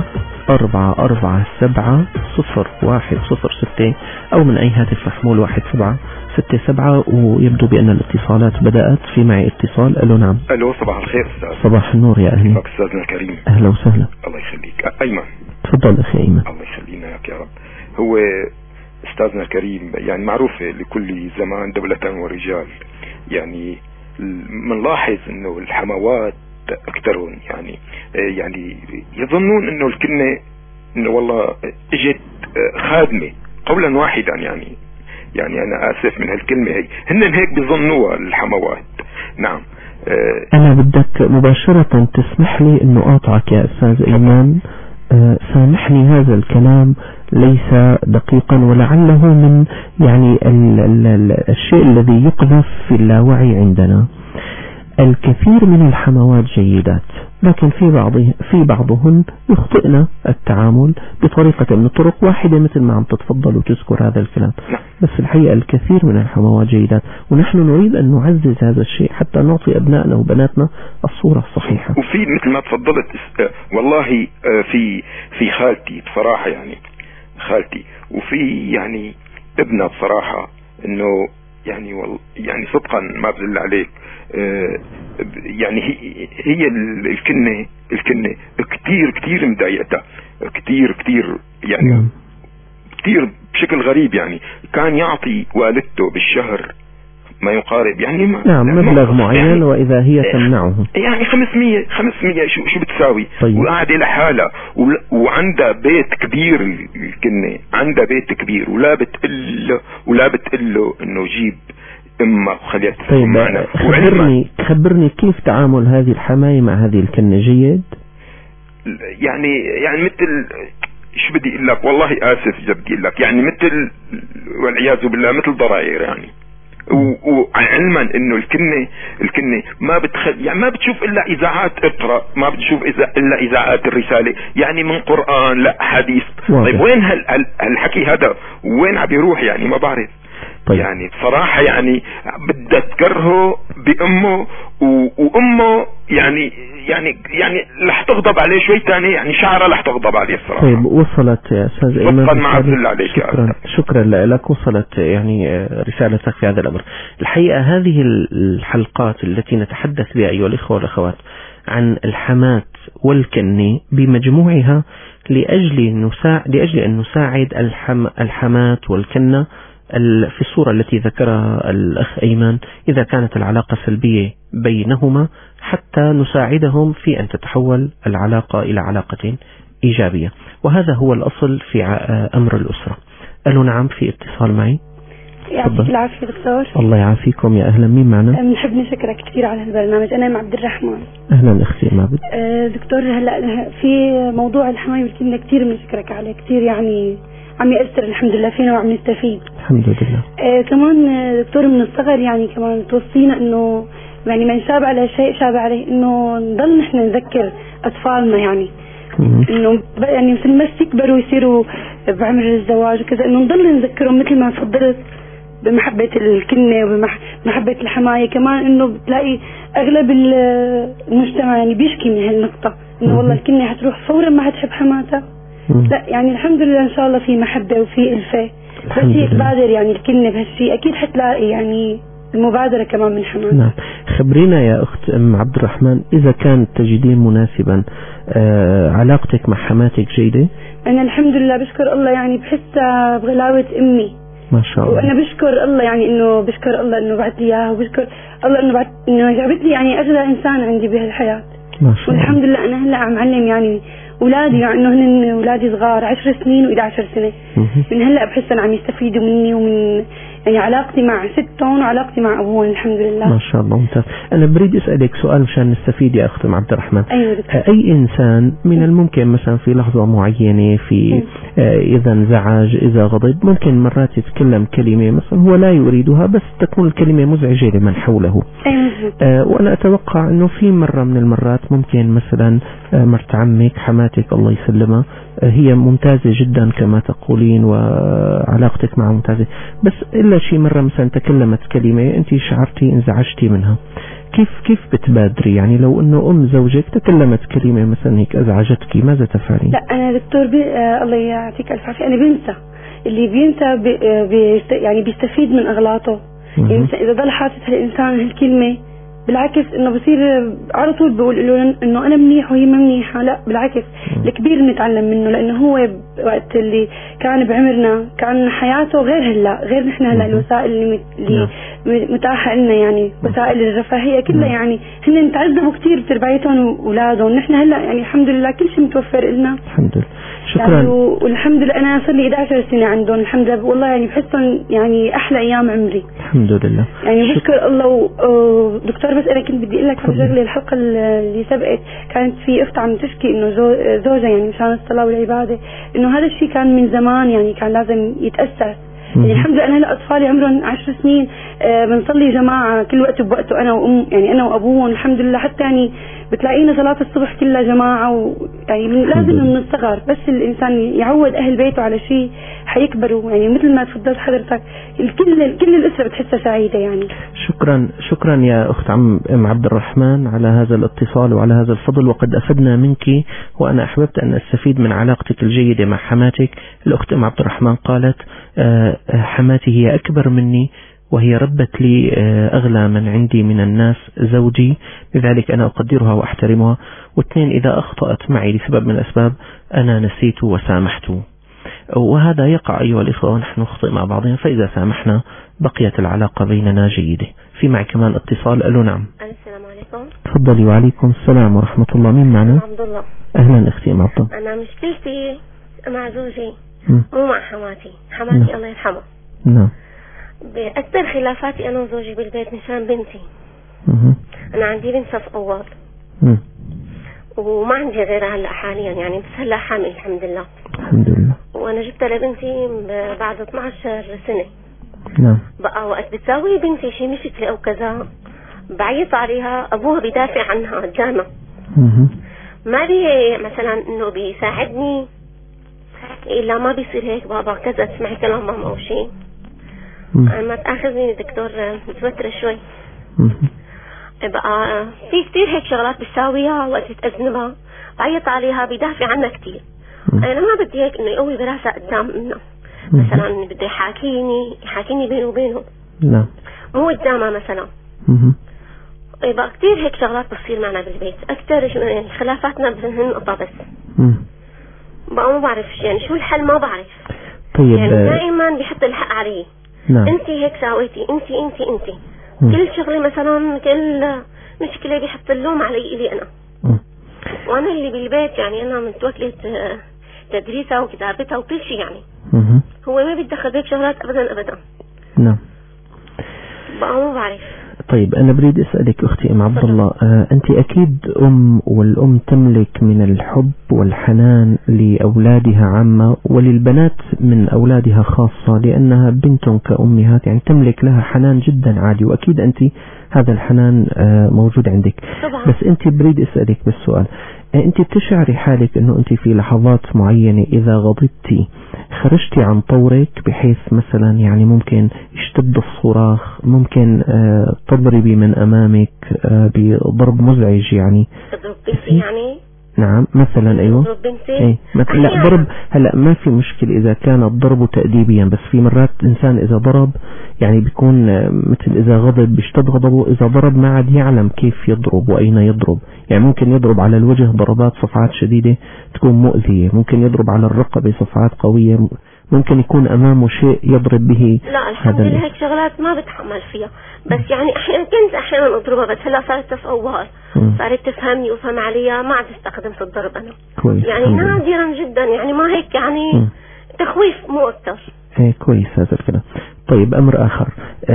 4470106 أو من أي هاتف محمول 1767. ويبدو بأن الاتصالات بدأت. في معي اتصال. ألو. نعم. ألو، صباح الخير أستاذ. صباح النور يا أهلي. أستاذنا الكريم. أهلا وسهلا. الله يخليك. أيمن. تفضل أخي أيمن. الله يخلينا يا رب. هو أستاذنا الكريم، يعني معروفة لكل زمان دولة ورجال. يعني منلاحظ إنه الحموات أكثرون يعني يظنون إنه الكنة إنه والله إجت خادمة قولا واحدا. يعني أنا آسف من هالكلمة هي، هن هيك بيظنوها الحموات. نعم. أنا بدك مباشرة تسمح لي إنه أقاطعك يا أستاذ إيمان. سامحني، هذا الكلام ليس دقيقا، ولعله من يعني الشيء الذي يقذف في اللاوعي عندنا. الكثير من الحموات جيدات، لكن في بعضهن يخطئنا التعامل بطريقة من الطرق واحدة، مثل ما عم تتفضل وتذكر هذا الكلام. بس الحقيقة الكثير من الحموات جيدات، ونحن نريد أن نعزز هذا الشيء حتى نعطي أبنائنا وبناتنا الصورة الصحيحة. وفي مثل ما تفضلت والله في خالتي بصراحة، يعني خالتي، وفي يعني ابنها بصراحة، انه يعني صدقا ما بدل عليك، يعني هي الكنة كتير مضايقتها، كتير يعني كتير بشكل غريب. يعني كان يعطي والدته بالشهر ما يقارب يعني مبلغ معين، وإذا هي تمنعه يعني 500 شو بتساوي؟ طيب. وقاعدة لحالها وعندها بيت كبير، الكنة عندها بيت كبير، ولا بتقول له انه جيب امه وخليها تسكن معنا. خبرني كيف تعامل هذه الحماية مع هذه الكنة؟ جيد؟ يعني مثل شو بدي اقول لك، والله اسف بدي اقول لك، يعني مثل والعياذ بالله مثل ضرائر يعني. وعلما انه الكنة ما يعني ما بتشوف الا اذاعات اقرأ، ما بتشوف الا اذاعات الرسالة، يعني من قرآن لا حديث. طيب وين هالحكي هذا؟ وين عم يروح؟ يعني ما بعرف. طيب. يعني بصراحة يعني بدها تكرهه بأمه، وأمه يعني يعني رح تغضب عليه شوي ثاني، يعني شعره رح تغضب عليه الصراحه. طيب وصلت يا استاذ ايمن، مع الذل عليك. شكرا لك، وصلت يعني رسالتك في هذا الامر. الحقيقه هذه الحلقات التي نتحدث بها ايها الاخوه والاخوات عن الحمات والكنة بمجموعها لأجل أن نساعد الحمات والكنة في الصورة التي ذكرها الأخ أيمن، إذا كانت العلاقة سلبية بينهما، حتى نساعدهم في أن تتحول العلاقة إلى علاقة إيجابية. وهذا هو الأصل في أمر الأسرة. ألو نعم، في اتصال معي. يعطيك العافية دكتور. الله يعافيكم، يا أهلا. مين معنا؟ بنحب نشكرك كثير على البرنامج. أنا عبد الرحمن. أهلا أختي معبد. دكتور، هلا في موضوع الحماية والكنة كثير بنشكرك عليه، كثير يعني عم يأثر الحمد لله فينا وعم نستفيد الحمد لله. كمان دكتور من الصغر يعني كمان توصينا إنه يعني من شاب على شيء شاب عليه، إنه نضل نحن نذكر أطفالنا يعني إنه يعني مثل ما يكبروا ويصيروا بعمر الزواج وكذا، إنه نضل نذكرهم مثل ما تفضلت بمحبة الكنة وبمحبة الحماية. كمان إنه بتلاقي أغلب المجتمع يعني بيشكي من هالنقطة، إنه والله الكنة حتروح فورا ما حتحب حماتها. لا يعني الحمد لله إن شاء الله في محبة وفي ألفة، بس هي تبادر يعني الكنة بهالشيء أكيد حتلاقي يعني المبادرة كمان من حماتها. نعم. خبرينا يا أخت عبد الرحمن، إذا كان تجدين مناسبا علاقتك مع حماتك جيدة؟ أنا الحمد لله بشكر الله، يعني بحسها بغلاوة أمي ما شاء الله. وأنا بشكر الله يعني إنه بشكر الله إنه بعت لي إياها، وبشكر الله إنه جابت لي يعني أغلى إنسان عندي بهالحياة. ما شاء الله. والحمد لله أنا هلا عم علم يعني أولادي، يعني إنه هن أولادي صغار 10 سنين و11 سنة، من هلا بحس إن عم يستفيدوا مني ومن يعني علاقتي مع ستهم وعلاقتي مع أبوهم الحمد لله. ما شاء الله، ممتاز. أنا بريد أسألك سؤال مشان نستفيد يا أخت عبد الرحمن. أيوة دكتور. أي إنسان من الممكن مثلا في لحظة معينة في إذا انزعج، إذا غضب، ممكن مرات يتكلم كلمة مثلا هو لا يريدها، بس تكون الكلمة مزعجة لمن حوله. وأنا أتوقع أنه في مرة من المرات ممكن مثلا مرت عمك حماتك الله يسلمها هي ممتازة جدا كما تقولين وعلاقتك معها ممتازة، بس إلا شي مرة مثلا تكلمت كلمة أنت شعرتي انزعجتي منها، كيف بتبادري؟ يعني لو أنه أم زوجك تكلمت كلمة مثلا هيك أزعجتك، ماذا تفعلين؟ لا أنا دكتور الله يعطيك ألف عافية، أنا بنسى. اللي بينسى يعني بيستفيد من أغلاطه. يعني إذا ضل حاسس هالإنسان هالكلمة، بالعكس انه بصير على طول بقول له انه انا منيح وهي ما منيحه. لا بالعكس، الكبير نتعلم منه، لانه هو وقت اللي كان بعمرنا كان حياته غير هلا، غير نحن هلا الوسائل اللي متاحه لنا، يعني وسائل الرفاهيه كلها يعني هن تعذبوا كثير بتربيتهم واولادهم. نحن هلا يعني الحمد لله كل شيء متوفر لنا الحمد لله. شكرا. يعني والحمد لله انا صار لي 11 سنه عندهم الحمد لله، والله يعني بحسهم يعني احلى ايام عمري الحمد لله. يعني بشكر الله. دكتور بس انا كنت بدي اقول لك على شغله، الحلقه اللي سبقت كانت في اخت عم تشكي انه زوجها يعني مشان الصلاه والعباده انه هذا الشيء كان من زمان، يعني كان لازم يتاسس. يعني الحمد لله انا هلا اطفالي عمرهم 10 سنين بنصلي جماعه كل وقت بوقته، انا يعني انا وابوهم الحمد لله، حتى يعني بتلاقينا صلاه الصبح كلها جماعه يعني لازم من الصغر بس الانسان يعود اهل بيته على شيء حيكبروا، يعني مثل ما تفضلت حضرتك كل الاسره بتحسها سعيده يعني. شكرا يا اخت عبد الرحمن على هذا الاتصال وعلى هذا الفضل، وقد افدنا منك، وانا احببت ان استفيد من علاقتك الجيده مع حماتك. الاخت عبد الرحمن قالت حماتي هي اكبر مني وهي ربت لي أغلى من عندي من الناس زوجي، لذلك أنا أقدرها وأحترمها. واثنين، إذا أخطأت معي لسبب من الأسباب أنا نسيت وسامحت، وهذا يقع أيها الإخوة ونحن نخطئ مع بعضنا، فإذا سامحنا بقيت العلاقة بيننا جيدة. في معي كمان اتصال. ألو نعم. السلام عليكم. تفضلي. وعليكم السلام ورحمة الله. مين معنا؟ عبد الله. أهلا أختي عبد الله. أنا مشكلتي مع زوجي مو مع حماتي الله يرحمه. نعم. بأكثر خلافاتي أنا وزوجي بالبيت مشان بنتي. أنا عندي بنت صف أول وما عندي غيرها هلا حاليا، يعني بس هلا حامل الحمد لله. الحمد لله. وأنا جبتها لبنتي بعد 12 سنة. نعم. بقى وقت بتساوي بنتي شي مشكلة أو كذا بعيط عليها، أبوها بيدافع عنها قدامها. ما بي مثلا إنه بيساعدني إلا ما بيصير هيك بابا كذا تسمعي كلام ماما أو شيء. ما تأخذني دكتور متوترة شوي. بقى في كتير هيك شغلات بتساويها وقت تأذنبها بعيط عليها بدافع عنها كتير. انا ما بدي هيك انه يقوي براسها قدام منه، مثلا بده يحاكيني بينه وبينه، نعم مو قدامها مثلا. بقى كتير هيك شغلات بتصير معنا بالبيت، اكثر يعني خلافاتنا بهالنقطة بس. بقى ما بعرف يعني شو الحل، ما بعرف. طيب يعني دائما بيحط الحق علي. نعم. انت هيك ساويتي، انت كل شغلة مثلا، كل مشكلة بيحط اللوم علي إلي انا. وانا اللي بالبيت يعني انا متوكلة تدريسها وكتابتها وكل شيء يعني. هو ما بيتدخل بهيك شغلات ابدا. نعم. بقى ما بعرف. طيب أنا بريد أسألك أختي أم عبد الله، أنت أكيد أم، والأم تملك من الحب والحنان لأولادها عامة وللبنات من أولادها خاصة، لأنها بنت كأمهات يعني تملك لها حنان جدا عالي، وأكيد أنت هذا الحنان موجود عندك. طبعا. بس أنت بريد أسألك بالسؤال، أنت بتشعري حالك أنه أنت في لحظات معينة إذا غضبتي خرجتي عن طورك، بحيث مثلا يعني ممكن يشتد الصراخ، ممكن تضربي من أمامك بضرب مزعج يعني؟ تضرب بنتي يعني؟ نعم مثلا. أيوة تضرب بنتي؟ أي مثلا. لا ضرب، هلا ما في مشكلة إذا كان الضرب تأديبيا، بس في مرات إنسان إذا ضرب يعني بيكون مثل إذا غضب بيشتد غضبه، إذا ضرب ما عاد يعلم كيف يضرب وأين يضرب، يعني ممكن يضرب على الوجه ضربات صفعات شديدة تكون مؤذية، ممكن يضرب على الرقبة صفعات قوية، ممكن يكون أمامه شيء يضرب به. لا الحمد لله هيك شغلات ما بتحمل فيها، بس يعني أحيانا أضربها، بس هلا صارت تفوار، صارت تفهمني وفهم عليها، ما عاد استخدمت الضرب أنا. كويس. يعني نادرا جدا، يعني ما هيك يعني تخويف مو أكتر. كويس هذا الكلام. طيب أمر آخر،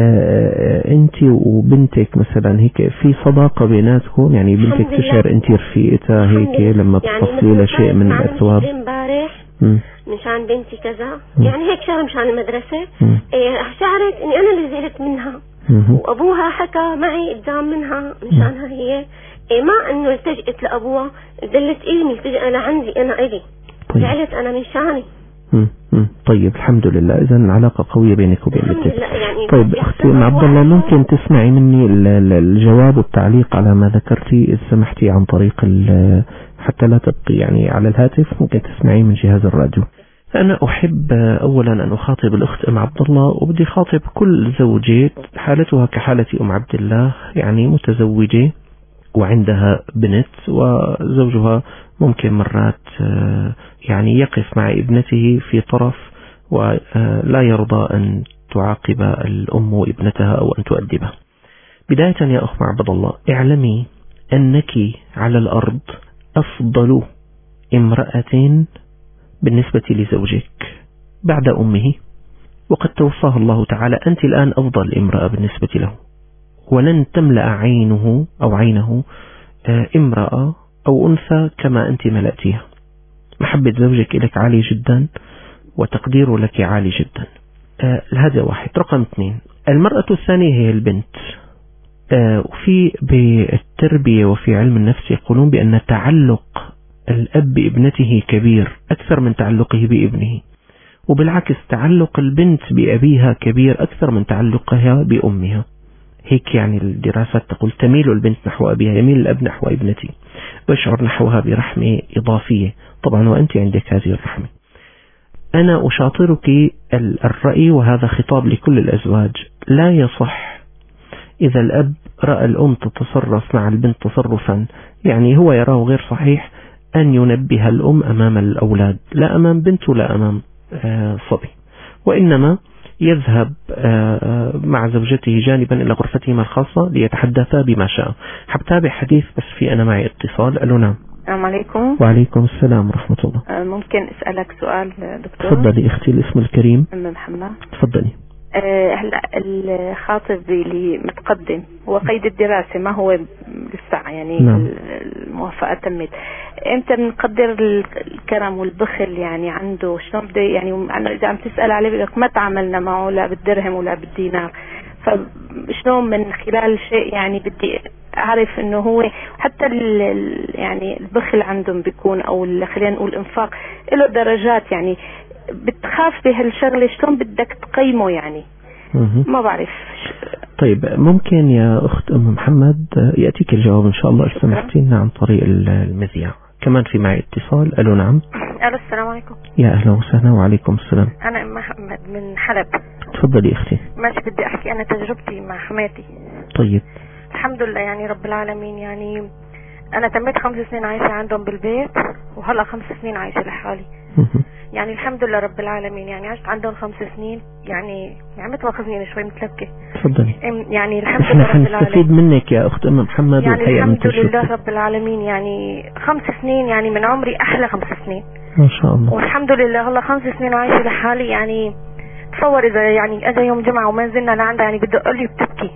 أنت وبنتك مثلا هيك في صداقة بيناتكم؟ يعني بنتك تشعر أنت رفيقتها هيك لما تصلي لها شيء من الأثواب؟ امبارح مشان بنتي كذا، يعني هيك شغله مشان المدرسة، شعرت اني انا اللي زعلت منها، وابوها حكى معي قدام منها مشانها هي، ما انه التجأت لابوها، دلت إلي التجأ لعندي انا إلي، زعلت انا من شاني. طيب الحمد لله، إذا العلاقة قوية بينك وبين بنتك. يعني طيب أختي أم عبد الله، ممكن تسمعي مني الجواب والتعليق على ما ذكرتي إذا سمحتي عن طريق حتى لا تبقي يعني على الهاتف، ممكن تسمعي من جهاز الراديو. أنا أحب أولا أن أخاطب الأخت أم عبد الله، وبدي خاطب كل زوجة حالتها كحالة أم عبد الله، يعني متزوجة وعندها بنت، وزوجها ممكن مرات يعني يقف مع ابنته في طرف ولا يرضى أن تعاقب الأم ابنتها أو أن تؤدبها. بداية يا أخت عبد الله، اعلمي أنك على الأرض أفضل امرأة بالنسبة لزوجك بعد أمه، وقد توفاه الله تعالى، أنت الآن أفضل امرأة بالنسبة له، ولن تملأ عينه أو عينه امرأة أو أنثى كما أنت ملأتيها. محبة زوجك لك عالي جدا، وتقديره لك عالي جدا. هذا واحد. رقم 2، المرأة الثانية هي البنت. وفي بالتربية وفي علم النفس يقولون بأن تعلق الأب بابنته كبير أكثر من تعلقه بابنه، وبالعكس تعلق البنت بأبيها كبير أكثر من تعلقها بأمها. هيك يعني الدراسات تقول تميل البنت نحو أبيها، يميل الأب نحو ابنته، ويشعر نحوها برحمة إضافية، طبعا وأنت عندك هذه الرحمة. أنا أشاطرك الرأي، وهذا خطاب لكل الأزواج، لا يصح إذا الأب رأى الأم تتصرف مع البنت تصرفا يعني هو يراه غير صحيح أن ينبه الأم أمام الأولاد، لا أمام بنت ولا أمام صبي، وإنما يذهب مع زوجته جانبا إلى غرفتهما الخاصة ليتحدثا بما شاء. حبتابع حديث بس في أنا معي اتصال. ألو نعم. السلام عليكم. وعليكم السلام ورحمة الله. ممكن أسألك سؤال دكتور؟ تفضلي أختي، الاسم الكريم. محمد. تفضلي. هلا الخاطب اللي متقدم هو قيد الدراسة، ما هو لسه يعني نعم. الموافقة تمت، امتى بنقدر الكرم والبخل يعني عنده؟ شلون بده يعني إذا عم تسأل عليه بيقولك ما تعاملنا معه لا بالدرهم ولا بالدينار، فشلون من خلال شيء يعني بدي أعرف إنه هو حتى يعني البخل عندهم بيكون، أو خلينا نقول إنفاق له درجات، يعني بتخاف بهالشغلة، شلون بدك تقيمه يعني؟ ما بعرف. طيب ممكن يا أخت أم محمد يأتيك الجواب إن شاء الله إذا سمحتي لنا عن طريق المذياع. كمان في معي اتصال. ألو نعم. ألو السلام عليكم. يا أهلا وسهلا. وعليكم السلام. أنا أم محمد من حلب. تفضلي أختي. ماشي، بدي أحكي أنا تجربتي مع حماتي. طيب. الحمد لله يعني رب العالمين. يعني أنا تميت 5 سنين عايشة عندهم بالبيت، وهلا 5 سنين عايشة لحالي. يعني الحمد لله رب العالمين. يعني عشت عندهم 5 سنين. يعني ما تواخذني شوي متلبكة. تفضلي. يعني الحمد لله رب العالمين. نستفيد منك يا أخت أم محمد. يعني الحمد لله رب العالمين. يعني 5 سنين يعني من عمري أحلى 5 سنين ما شاء الله. والحمد لله هلا 5 سنين عايشة لحالي. يعني تصور إذا يعني أجا يوم جمعة وما نزلنا لعندها يعني بدي أقول لي بتبكي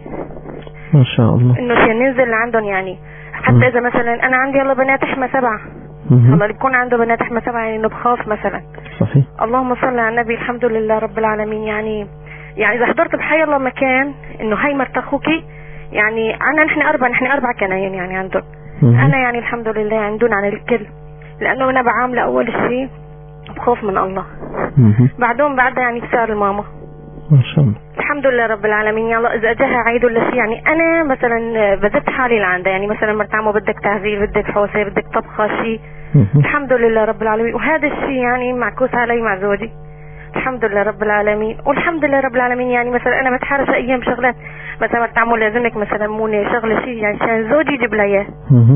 ما شاء الله إنه عشان ننزل لعندهم. يعني حتى إذا مثلا أنا عندي يلا بنات إحنا 7، هلا يكون عنده بنات إحنا 7 يعني إنه بخاف مثلا. صحيح. اللهم صل على النبي. الحمد لله رب العالمين. يعني إذا حضرت بحي الله مكان إنه هاي مرت أخوكي، يعني نحن 4 كناين يعني عندهم. أنا يعني الحمد لله عندون عن الكل، لأنه أنا بعامله أول شيء بخوف من الله، بعدهم بعدها يعني بسعر الماما ما شاء الله. الحمد لله رب العالمين. يلا إذا أجاها عيد ولا شيء يعني أنا مثلا بزت حالي لعندها. يعني مثلا مرت عمو بدك تعزيل، بدك حوسة، بدك طبخة شيء، الحمد لله رب العالمين. وهذا الشيء يعني معكوس علي مع زوجي الحمد لله رب العالمين. والحمد لله رب العالمين. يعني مثلا أنا بتحرش أيام شغلات، مثلا مرت عمو لازمك مثلا مونة شغلة شيء يعني عشان زوجي يجيب لي إياه.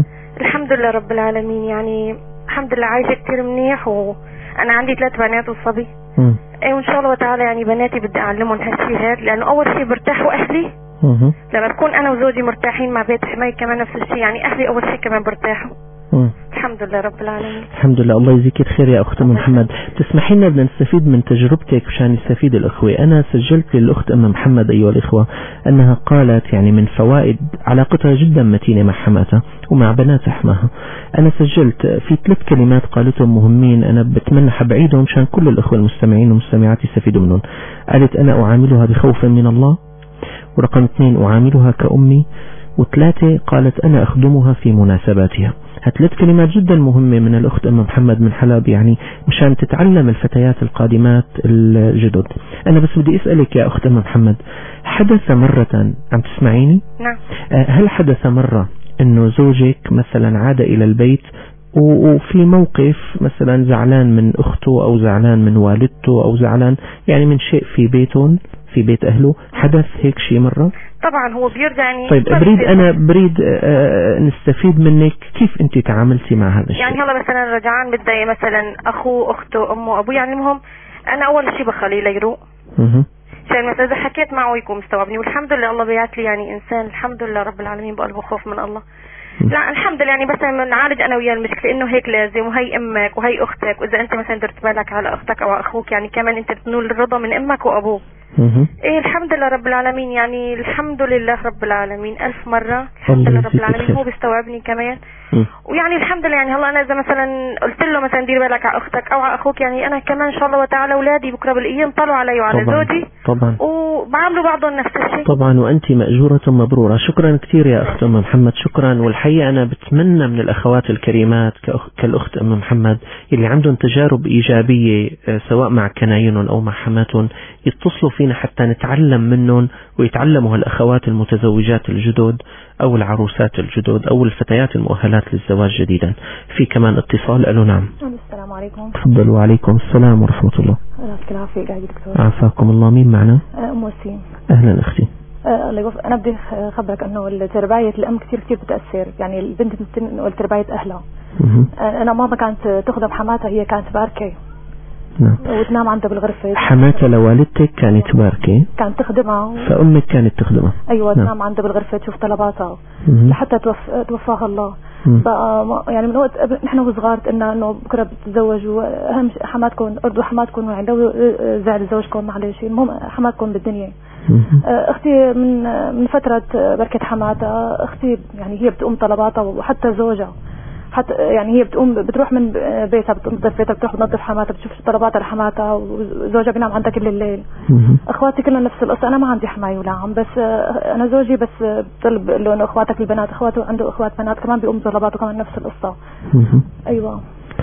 الحمد لله رب العالمين. يعني الحمد لله عايشة كتير منيح. وأنا عندي 3 بنات وصبي. ايه وان شاء الله تعالى يعني بناتي بدي اعلمهم هالشيء هذا، لانه اول شيء برتاحوا اهلي لما تكون انا وزوجي مرتاحين مع بيت حماي كمان نفس الشيء. يعني اهلي اول شيء كمان برتاحوا. الحمد لله رب العالمين. الحمد لله. الله يجزيك الخير يا أخت أم محمد. تسمحي لنا بدنا نستفيد من تجربتك مشان يستفيد الأخوة. أنا سجلت للأخت أم محمد أيها الإخوة أنها قالت يعني من فوائد علاقتها جدا متينة مع حماتها ومع بنات أحماها. أنا سجلت في 3 كلمات قالتهم مهمين، أنا بتمنى حبعيدهم مشان كل الأخوة المستمعين والمستمعات يستفيدوا منهم. قالت أنا أعاملها بخوف من الله، ورقم 2 أعاملها كأمي، و3 قالت أنا أخدمها في مناسباتها. هالثلاث كلمات جدا مهمة من الأخت أم محمد من حلب، يعني مشان تتعلم الفتيات القادمات الجدد. أنا بس بدي أسألك يا أخت أم محمد، حدث مرة، عم تسمعيني؟ نعم. هل حدث مرة إنه زوجك مثلا عاد إلى البيت وفي موقف مثلا زعلان من أخته أو زعلان من والدته أو زعلان يعني من شيء في بيتهم في بيت أهله؟ حدث هيك شيء مرة؟ طبعا هو بيرجع يعني. طيب بريد نستفيد منك كيف انت تعاملتي مع هذا الشيء. يعني هلا مثلا رجعان بدي مثلا اخوه اخته امه ابوه، يعني المهم انا اول شيء بخليه ليروق عشان مثلا اذا حكيت معه يكون مستوعبني. والحمد لله الله بيعت لي يعني انسان الحمد لله رب العالمين بقلبه خوف من الله. لا الحمد لله. يعني بس نعالج انا وياه المشكله انه هيك لازم، وهي امك وهي اختك، واذا انت مثلا درت بالك على اختك او اخوك يعني كمان انت بتنول الرضا من امك وابوك. ايه الحمد لله رب العالمين. يعني الحمد لله رب العالمين 1000 مرة الحمد لله رب العالمين. هو بيستوعبني كمان. ويعني الحمد لله. يعني هلا انا اذا مثلا قلت له مثلا دير بالك على اختك او على اخوك، يعني انا كمان ان شاء الله وتعالى اولادي بكره بالايام طلعوا علي وعلى زوجي طبعا وبعملوا بعضهم نفس الشيء. طبعا وانت ماجوره مبروره. شكرا كثير يا اخت ام محمد، شكرا. والحقيقه انا بتمنى من الاخوات الكريمات كالاخت ام محمد اللي عندهم تجارب ايجابيه سواء مع كناينهم او مع حماتهم يتصلوا فينا حتى نتعلم منهم، ويتعلموا هالاخوات المتزوجات الجدد او العروسات الجدد او الفتيات المؤهلات للزواج جديدا. في كمان اتصال. الو نعم. السلام عليكم. تفضلوا. وعليكم السلام ورحمه الله. يعطيك العافيه. قاعد دكتور. عافاكم الله. مين معنا؟ ام وسيم. اهلا اختي. الله يوفقك. انا بدي اخبرك انه تربايه الام كثير بتاثر، يعني البنت بتنقل تربايه اهلها. انا ماما كانت تخدم حماتها، هي كانت باركه. نعم. وتنام عندها بالغرفة. حماتها لوالدتك كانت باركة؟ كانت تخدمها. فأمك كانت تخدمها؟ أيوة. نعم. تنام عندها بالغرفة تشوف طلباتها لحتى توفاها الله. بقى يعني من وقت نحن وصغار قلنا إنه بكرة بتتزوج، وأهم حماتكم أرضوا حماتكم، يعني لو زعل زوجكم معلش المهم حماتكم بالدنيا. أختي من فترة بركة حماتها، أختي يعني هي بتقوم طلباتها وحتى زوجها، حتى يعني هي بتروح من بيتها بتنظف بيتها، بتروح بتنظف حماتها، بتشوف طلباتها لحماتها، وزوجها بينام عندها كل الليل. اخواتي كلهم نفس القصه. انا ما عندي حمايه ولا عم، بس انا زوجي بس بطلب له انه اخواتك البنات، اخواته عنده اخوات بنات كمان بيقوموا بطلباته كمان نفس القصه. ايوه.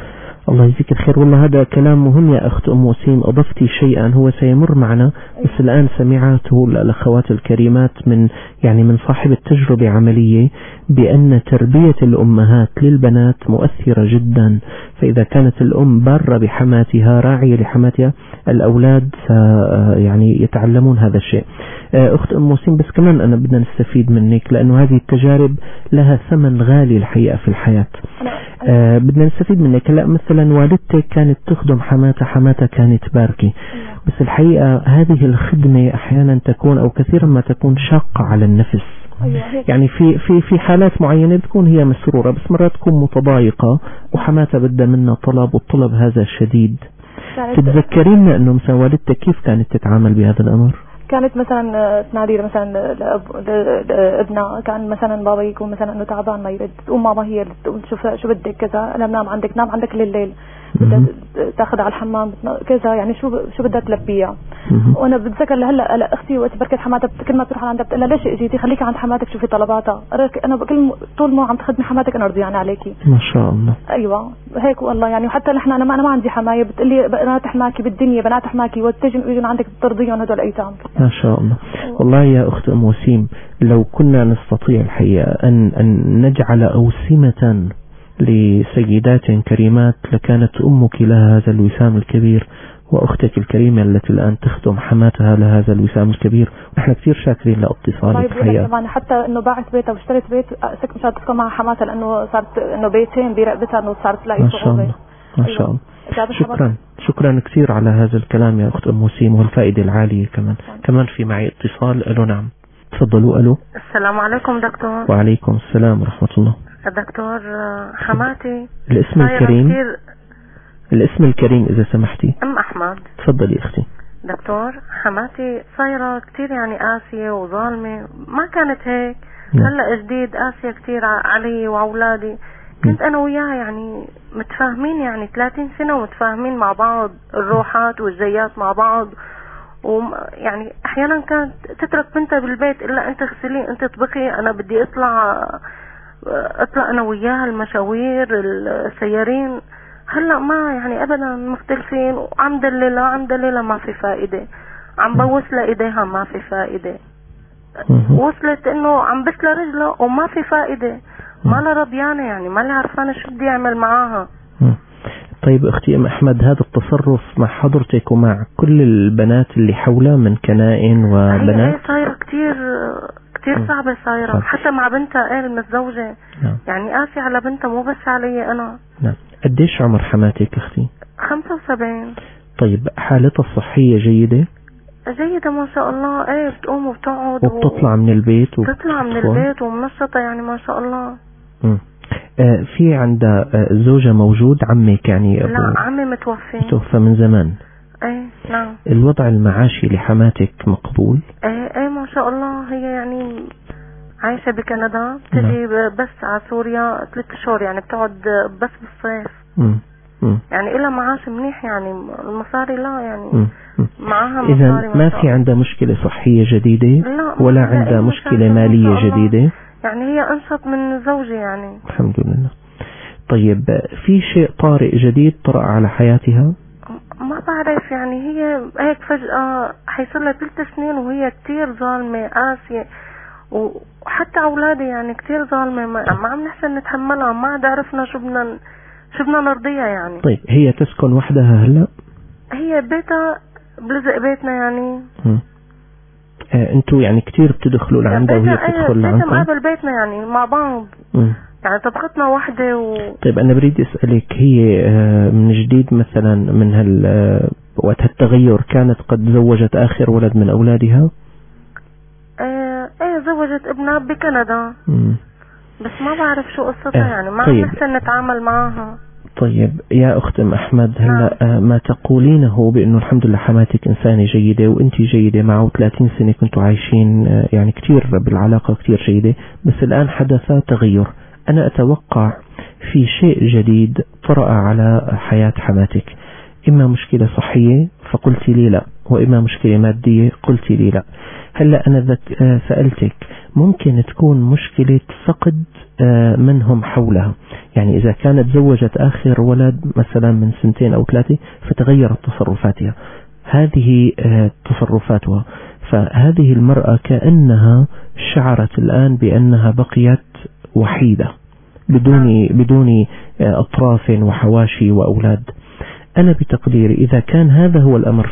الله يجزيك الخير. والله هذا كلام مهم يا أخت أم وسيم، أضفتي شيئا هو سيمر معنا، بس الآن سمعته الأخوات الكريمات من صاحب التجربة عملية بأن تربية الأمهات للبنات مؤثرة جدا. فإذا كانت الأم بارة بحماتها راعية لحماتها الأولاد يتعلمون هذا الشيء. أخت أم وسيم بس كمان أنا بدنا نستفيد منك، لأنه هذه التجارب لها ثمن غالي الحقيقة في الحياة. بدنا نستفيد منك. لا مثلا والدتك كانت تخدم حماتها كانت باركة، بس الحقيقة هذه الخدمة أحيانا تكون أو كثيرا ما تكون شاقة على النفس. يعني في حالات معينة بتكون هي مسرورة، بس مرات تكون متضايقة وحماتها بدها منها طلب، والطلب هذا شديد. تتذكرين أنه مثلا والدتك كيف كانت تتعامل بهذا الأمر؟ كانت مثلا تنادي مثلا لابنها، كان مثلا بابا يكون مثلا انه تعبان ما يرد، تقوم ماما هي اللي تقول شو بدك كذا، انا بنام عندك لليل، بدها تاخذ على الحمام كذا، يعني شو بدها تلبيها. وانا بتذكر لهلا اختي وقت بركت حماتها كل ما تروح عندها بتقول لها ليش اجيتي، خليكي عند حماتك شوفي طلباتها، انا طول ما عم تخدمي حماتك انا رضيانه عليكي. ما شاء الله. ايوه هيك والله. يعني وحتى نحن انا ما عندي حمايه، بتقول لي بنات حماكي بالدنيا، بنات حماكي وتجن عندك ترضيهم هدول الايتام. ما شاء الله. والله يا اخت ام وسيم لو كنا نستطيع الحقيقه ان نجعل اوسمه لسيدات كريمات لكانت أمك لها هذا الوسام الكبير، وأختك الكريمة التي الآن تخدم حماتها لها هذا الوسام الكبير. ونحن كثير شاكرين لاتصالك الحقيقة. طيب حتى إنه باعت بيتها واشترت بيت مشان تسكن مع حماتها، لأنه صارت إنه بيتين برقبتها، إنه صارت تلاقي صعوبة. ما شاء الله. شكرا كثير على هذا الكلام يا أخت أم وسيم، والفائدة العالية كمان في معي اتصال. ألو نعم تفضلوا. ألو. السلام عليكم دكتور. وعليكم السلام ورحمة الله. دكتور حماتي الاسم الكريم إذا سمحتي. أم أحمد. تفضلي أختي. دكتور حماتي صايرة كتير قاسية وظالمة، ما كانت هيك، هلأ جديد قاسية كتير علي وأولادي. كنت أنا وياها متفاهمين 30 سنة ومتفاهمين مع بعض، الروحات والجيات مع بعض، أحيانا كانت تترك بنتها بالبيت، إلا أنت اغسلي أنت طبخي، أنا بدي أطلع أنا وياها المشاوير السيارين. هلأ ما أبدا مختلفين، وعم دللها ما في فائدة، عم بوس لها إيديها ما في فائدة، وصلت إنه عم بسلى رجلها وما في فائدة، ما لها رضيانة، ما لها عرفانة شو بدي أعمل معاها. طيب أختي أم أحمد، هذا التصرف مع حضرتك ومع كل البنات اللي حولها من كنائن وبنات هي صايرة كتير صعبة صايرة. حتى مع بنتها المتزوجة. نعم. قاسي على بنتها مو بس علي أنا. نعم. قديش عمر حماتك أختي؟ 75. طيب حالتها الصحية جيدة ما شاء الله. بتقوم وبتقعد وبتطلع من البيت ومنشطة ما شاء الله. في عندها زوجة موجود عمك لا عمي متوفى من زمان. نعم. الوضع المعاشي لحماتك مقبول؟ ما شاء الله. هي عايشة بكندا، تجي بس على سوريا 3 شهور، بتقعد بس بالصيف. إلا معاش منيح، المصاري لا معاها مصاري. إذا ما في عندها مشكلة صحية جديدة ولا عندها مشكلة مالية جديدة؟ هي أنشط من زوجي الحمد لله. طيب في شيء طارئ جديد طرأ على حياتها؟ ما بعرف، هي هيك فجأة حيصير لها 3 سنين وهي كتير ظالمة قاسية، وحتى أولادي كتير ظالمة، ما عم نحسن نتحملها، ما عاد عرفنا شو بدنا نرضيها. طيب هي تسكن وحدها هلا؟ هي بيتها بلزق بيتنا انتوا كتير بتدخلوا لعندها وهي بتدخل لعندكم؟ مقابل بيتنا مع بعض. طبختنا وحدة طيب أنا بريد أسألك، هي من جديد مثلا من وقت التغير كانت قد زوجت آخر ولد من أولادها؟ زوجت ابنها بكندا. بس ما بعرف شو قصتها، ما طيب. نحسن نتعامل معها. طيب يا أخت أم أحمد، هلا ما تقولينه بأنه الحمد لله حماتك إنسانة جيدة وأنت جيدة معه، 30 سنة كنتوا عايشين كتير بالعلاقة كتير جيدة، بس الآن حدث تغير. أنا أتوقع في شيء جديد طرأ على حياة حماتك، إما مشكلة صحية فقلت لي لا، وإما مشكلة مادية قلت لي لا. هلا أنا سألتك ممكن تكون مشكلة فقد من هم حولها. يعني إذا كانت زوجت آخر ولد مثلا من 2 أو 3 فتغيرت تصرفاتها، هذه تصرفاتها، فهذه المرأة كأنها شعرت الآن بأنها بقيت وحيدة بدون أطراف وحواشي وأولاد. أنا بتقديري إذا كان هذا هو الأمر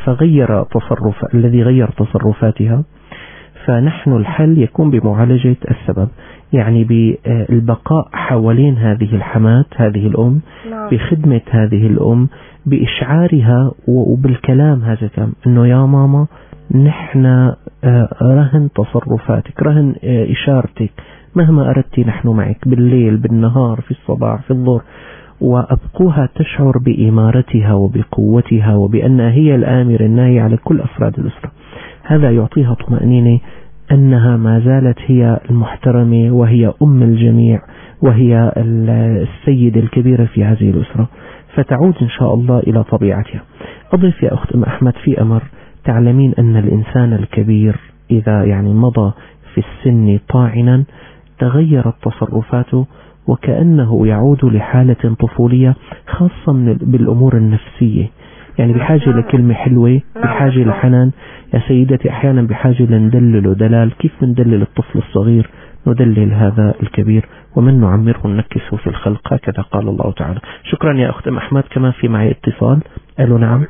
الذي غير تصرفاتها، فنحن الحل يكون بمعالجة السبب، يعني بالبقاء حوالين هذه الحماة، هذه الأم، بخدمة هذه الأم، بإشعارها وبالكلام هذا كم إنه يا ماما نحن رهن تصرفاتك، رهن إشارتك، مهما أردت نحن معك بالليل بالنهار في الصباح في الظهر، وأبقوها تشعر بإمارتها وبقوتها وبأنها هي الآمر الناهي على كل أفراد الأسرة. هذا يعطيها طمأنينة أنها ما زالت هي المحترمة وهي أم الجميع وهي السيدة الكبيرة في هذه الأسرة، فتعود إن شاء الله إلى طبيعتها. أضيف يا أخت أحمد في أمر، تعلمين أن الإنسان الكبير إذا يعني مضى في السن طاعنا تغيرت تصرفاته وكأنه يعود لحالة طفولية خاصة بالأمور النفسية، يعني بحاجة لكلمة حلوة، بحاجة لحنان. يا سيدتي أحيانا بحاجة لندلله دلال، كيف ندلل الطفل الصغير؟ ندلل هذا الكبير، ومن نعمره نكسه في الخلق، هكذا قال الله تعالى. شكرا يا أخت أحمد. كمان في معي اتصال. ألو نعم.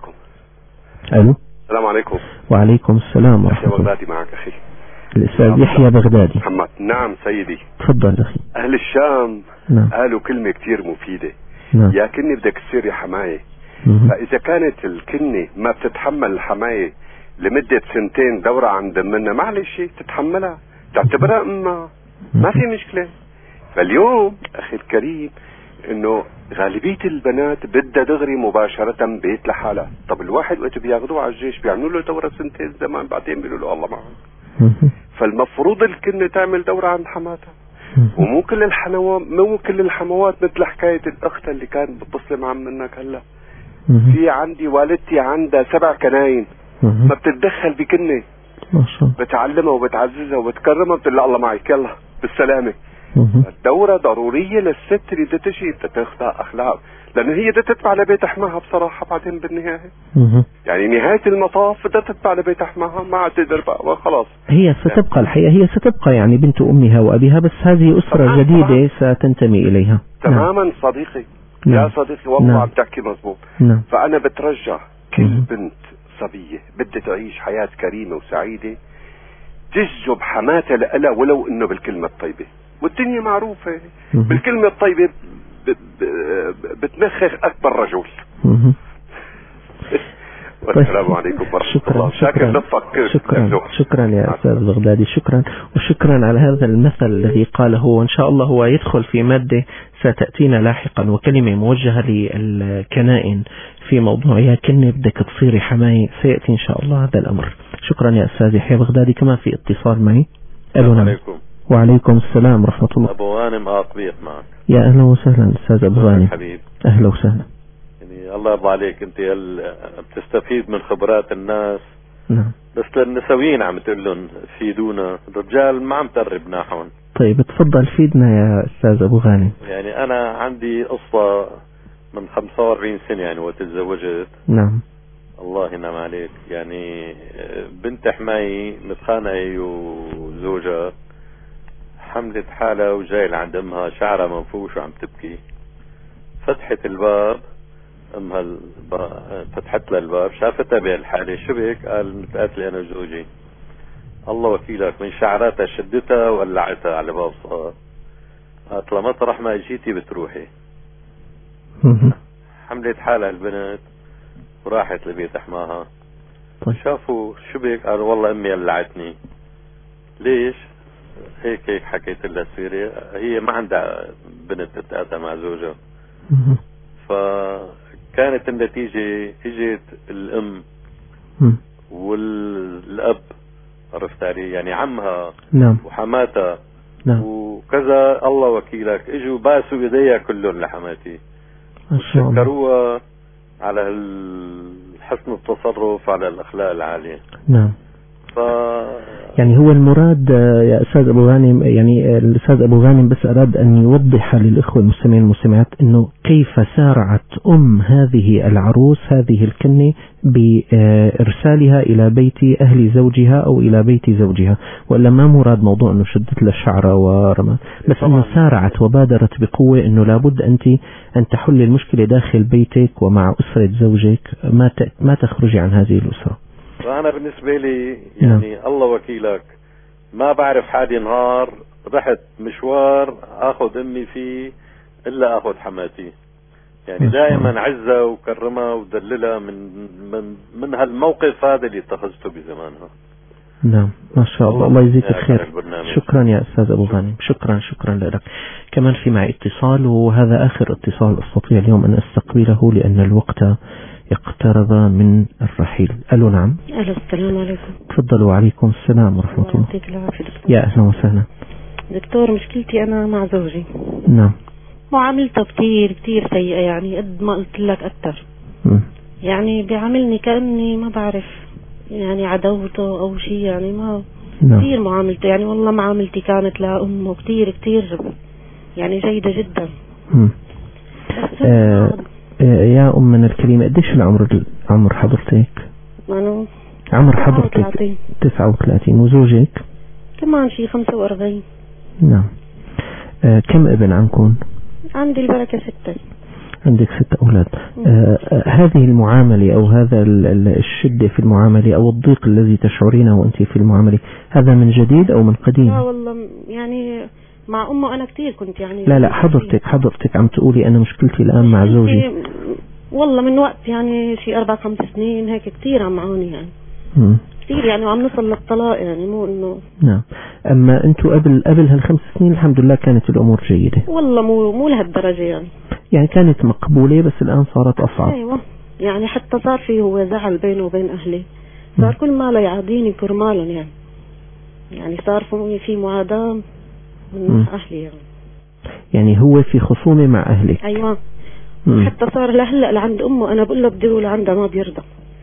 ألو. السلام عليكم. وعليكم السلام ورحمة الله. بغدادي معك أخي الأستاذ يحيى بغدادي. محمد. نعم سيدي. تفضل أخي. أهل الشام نعم. قالوا كلمة كتير مفيدة. نعم. يا كني بدك تصيري حماية. فإذا كانت الكني ما بتتحمل الحماية لمدة 2 دورة عند منها، معلش تتحملها، تعتبرها أمها، ما في مشكلة. فاليوم أخي الكريم إنه غالبية البنات بدها دغري مباشرة بيت لحالها. طب الواحد وقت بياخدوه على الجيش بيعملوا له دورة 2 زمان، بعدين بيقولوا له الله معك. فالمفروض الكنة تعمل دورة عند حماتها. ومو كل الحموات مثل حكاية الأخت اللي كانت بتصل مع منك هلا. في عندي والدتي عندها 7 كناين، ما بتتدخل بكنة، بتعلمها وبتعززها وبتكرمها، بتقول الله معك يلا بالسلامة. الدورة ضرورية للست اللي بدها تجي تاخذها أخلاق، لأنه هي بدها تتبع لبيت حماها بصراحة. بعدين بالنهاية يعني نهاية المطاف بدها تتبع لبيت حماها، ما تقدر بقى خلاص. هي ستبقى الحقيقة، هي ستبقى يعني بنت أمها وأبيها، بس هذه أسرة جديدة ستنتمي إليها. تماما صديقي. يا صديقي والله عم تحكي مظبوط. فأنا بترجع كل بنت صبية بدها تعيش حياة كريمة وسعيدة تجذب حماتها لها ولو إنه بالكلمة الطيبة. والدنيا معروفة بالكلمة الطيبة بتنخخ أكبر رجل. والسلام عليكم ورحمة الله. شكرا يا أستاذ بغدادي. شكرا، وشكرا على هذا المثل الذي قاله، وإن شاء الله هو يدخل في مادة ستأتينا لاحقا، وكلمة موجهة للكنائن في موضوع يا كني بدك تصيري حماية، سيأتي إن شاء الله هذا الأمر. شكرا يا أستاذ يحيى بغدادي. كمان في اتصال معي. السلام عليكم. وعليكم السلام ورحمة الله. أبو غانم أطبيق معك. يا أهلا وسهلا أستاذ أبو غانم. حبيب. أهلا وسهلا. يعني الله يرضى عليك، أنت بتستفيد من خبرات الناس. نعم. بس للنسويين عم تقول لهم فيدونا، الرجال ما عم تقرب ناحون. طيب تفضل فيدنا يا أستاذ أبو غانم. يعني أنا عندي قصة من 45 سنة، يعني وقت تزوجت. نعم. الله ينعم عليك. يعني بنت حماي متخانقة هي وزوجها، حملت حالها وجاي لعند امها شعرها منفوش وعم تبكي. فتحت الباب، امها فتحت لها الباب، شافتها بهالحالة، شبك قال متقاتلة انا وزوجي. الله وكيلك، من شعراتها شدتها وولعتها على باب صغار. قالت لها مطرح ما اجيتي بتروحي. حملت حالها البنت وراحت لبيت حماها. شافوا شبك، قال والله امي ولعتني. ليش؟ هيك حكيت لها سيري، هي ما عندها بنت تتقاتل مع زوجها. فكانت النتيجة اجت الام والاب، عرفت علي، يعني عمها وحماتها وكذا. الله وكيلك اجوا باسوا ايديها كلهم لحماتي وشكروها على حسن التصرف، على الاخلاق العالية. نعم. يعني هو المراد يا أستاذ أبو غانم، يعني الأستاذ أبو غانم بس أراد أن يوضح للإخوة المستمعين والمستمعات أنه كيف سارعت هذه العروس هذه الكنة بإرسالها إلى بيت أهل زوجها أو إلى بيت زوجها، ولا ما مراد موضوع أنه شدت له الشعرة ورمى، بس أنه سارعت وبادرت بقوة أنه لابد أنت أن تحل المشكلة داخل بيتك ومع أسرة زوجك، ما تخرجي عن هذه الأسرة. فأنا بالنسبة لي يعني الله وكيلك ما بعرف حالي نهار رحت مشوار أخذ أمي فيه إلا أخذ حماتي، يعني دائما عزة وكرمها ودللها من هالموقف هذا اللي اتخذته بزمانها. نعم ما شاء الله، الله يجزيك الخير. شكرا يا أستاذ أبو غانم، شكرا لك. كمان في معي اتصال، وهذا آخر اتصال أستطيع اليوم أن أستقبله لأن الوقت اقترب من الرحيل. ألو نعم. ألو السلام عليكم. تفضلوا. وعليكم السلام ورحمة الله. يا أهلا وسهلا دكتور. مشكلتي أنا مع زوجي. نعم. معاملته كتير سيئة، يعني قد ما قلت لك أكتر. يعني بيعاملني كأني ما بعرف يعني عدوته أو شيء، يعني ما كتير معاملته، يعني والله معاملتي كانت لأمه كتير يعني جيدة جدا. يا أمنا الكريمة، قديش عمر حضرتك؟ أنا عمر حضرتك 39 وزوجك؟ كمان شيء 45. نعم. كم ابن عنكم؟ عندي البركة 6. عندك 6 أولاد. هذه المعاملة أو هذا الشدة في المعاملة أو الضيق الذي تشعرينه وأنت في المعاملة، هذا من جديد أو من قديم؟ لا والله يعني مع أمه أنا كتير كنت يعني لا حضرتك عم تقولي أنا مشكلتي الآن مع زوجي. والله من وقت يعني شيء 4-5 سنين هيك كتير عم معوني يعني. كتير يعني وعم نصل للطلاق، يعني مو إنه. نعم. أما أنتوا قبل هال5 سنين الحمد لله كانت الأمور جيدة. والله مو لهالدرجة يعني كانت مقبولة، بس الآن صارت أصعب. أيوة، يعني حتى صار في هو زعل بينه وبين أهلي، صار كل ما لا يعاديني كرمالا يعني صار في معاداة من أهلي يعني هو في خصومة مع أهلك. أيوة. حتى صار لهلأ لعند أمه أنا بقول له بدي أروح لعندها ما بيرضى،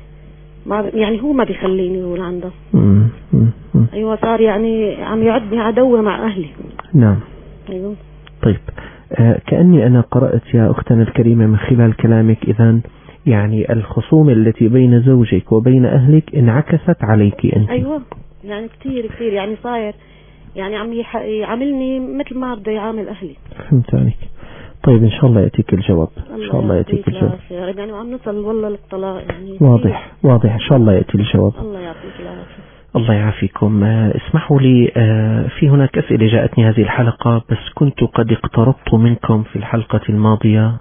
يعني هو ما بيخليني أروح لعندها. أيوة صار يعني عم يعدني عدوة مع أهلي. نعم. أيوة. طيب كأني أنا قرأت يا أختنا الكريمة من خلال كلامك إذن يعني الخصومة التي بين زوجك وبين أهلك انعكست عليك أنت. أيوة يعني كتير يعني صاير يعني عم يعاملني مثل ما بده يعامل أهلي. فهمت عليك. طيب إن شاء الله يأتيك الجواب. إن شاء الله يأتيك الجواب. يعني عم نصل والله للطلاق يعني. واضح إن شاء الله يأتي الجواب. الله يعطيك العافية. الله يعافيكم. اسمحوا لي، في هناك أسئلة جاءتني هذه الحلقة، بس كنت قد اقترضت منكم في الحلقة الماضية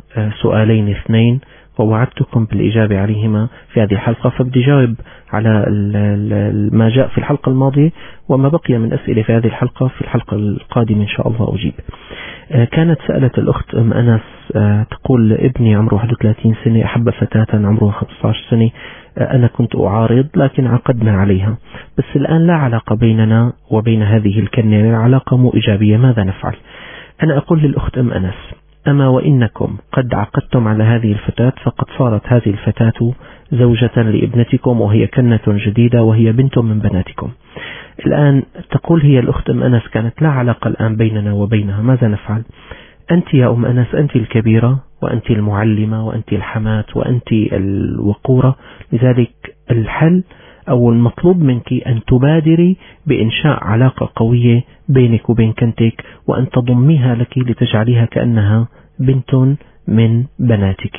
2 ووعدتكم بالإجابة عليهما في هذه الحلقة، فبدي جاوب على ما جاء في الحلقة الماضية وما بقي من أسئلة في هذه الحلقة في الحلقة القادمة إن شاء الله أجيب. كانت سألت الأخت أم أنس تقول ابني عمره 31 سنة أحب فتاة عمرها 15 سنة، أنا كنت أعارض لكن عقدنا عليها، بس الآن لا علاقة بيننا وبين هذه الكنة، علاقة مو إيجابية، ماذا نفعل؟ أنا أقول للأخت أم أنس أما وإنكم قد عقدتم على هذه الفتاة فقد صارت هذه الفتاة زوجة لابنتكم وهي كنة جديدة وهي بنت من بناتكم. الآن تقول هي الأخت أم أنس كانت لا علاقة الآن بيننا وبينها، ماذا نفعل؟ أنت يا أم أنس أنت الكبيرة وأنت المعلمة وأنت الحماة وأنت الوقورة، لذلك الحل أو المطلوب منك أن تبادري بإنشاء علاقة قوية بينك وبين كنتك وأن تضميها لك لتجعليها كأنها بنت من بناتك.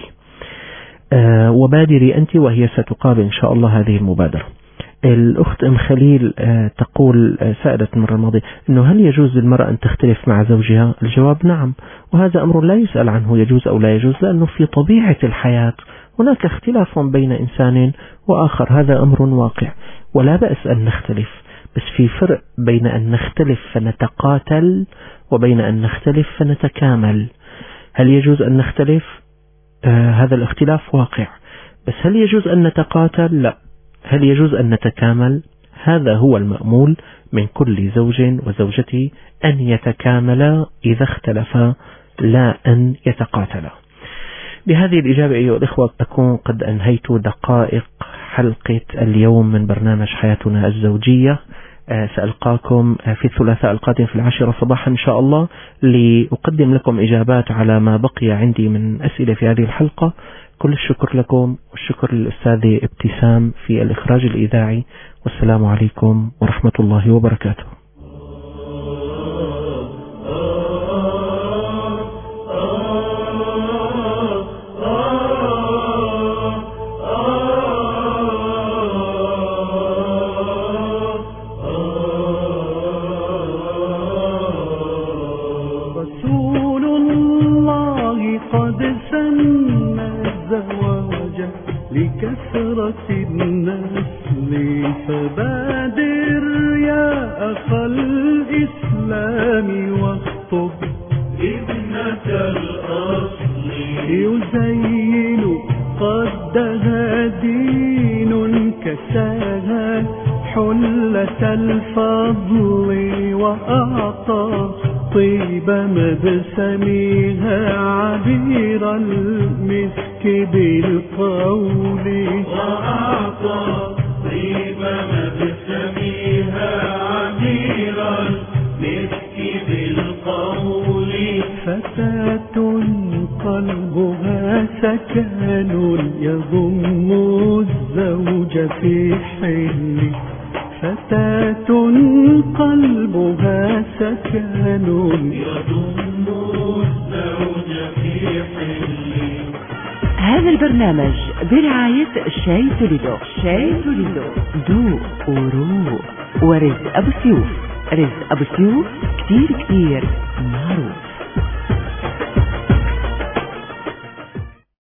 وبادري أنت وهي ستقابل إن شاء الله هذه المبادرة. الأخت أم خليل تقول سألت المرة الماضية أنه هل يجوز للمرأة أن تختلف مع زوجها؟ الجواب نعم، وهذا أمر لا يسأل عنه يجوز أو لا يجوز، لأنه في طبيعة الحياة هناك اختلاف بين إنسان وآخر، هذا أمر واقع ولا بأس أن نختلف، بس في فرق بين أن نختلف فنتقاتل وبين أن نختلف فنتكامل. هل يجوز أن نختلف؟ هذا الاختلاف واقع، بس هل يجوز أن نتقاتل؟ لا. هل يجوز أن نتكامل؟ هذا هو المأمول من كل زوج وزوجته، أن يتكاملا إذا اختلفا لا أن يتقاتلا. بهذه الإجابة أيها الإخوة أكون قد أنهيت دقائق حلقة اليوم من برنامج حياتنا الزوجية. سألقاكم في الثلاثاء القادم في 10 صباحا إن شاء الله لأقدم لكم إجابات على ما بقي عندي من أسئلة في هذه الحلقة. كل الشكر لكم والشكر للأستاذة ابتسام في الإخراج الإذاعي، والسلام عليكم ورحمة الله وبركاته. لكثرة النسل فبادر يا أخ الإسلام واخطب ابنة الأصل يزين قدها دين كساها حلة الفضل وأعطى طيب مبسمها عبير المسك بالقول وأعطى طيب مبسمها عبير المسك بالقول فتاة قلبها سكن يضم الزوج في حل فتاة قلبها سكن يضم الزوج في حل. هذا البرنامج برعاية شاي توليدو. شاي توليدو ذوق وروق. ورزق أبو سيوف. رزق أبو سيوف كتير معروف.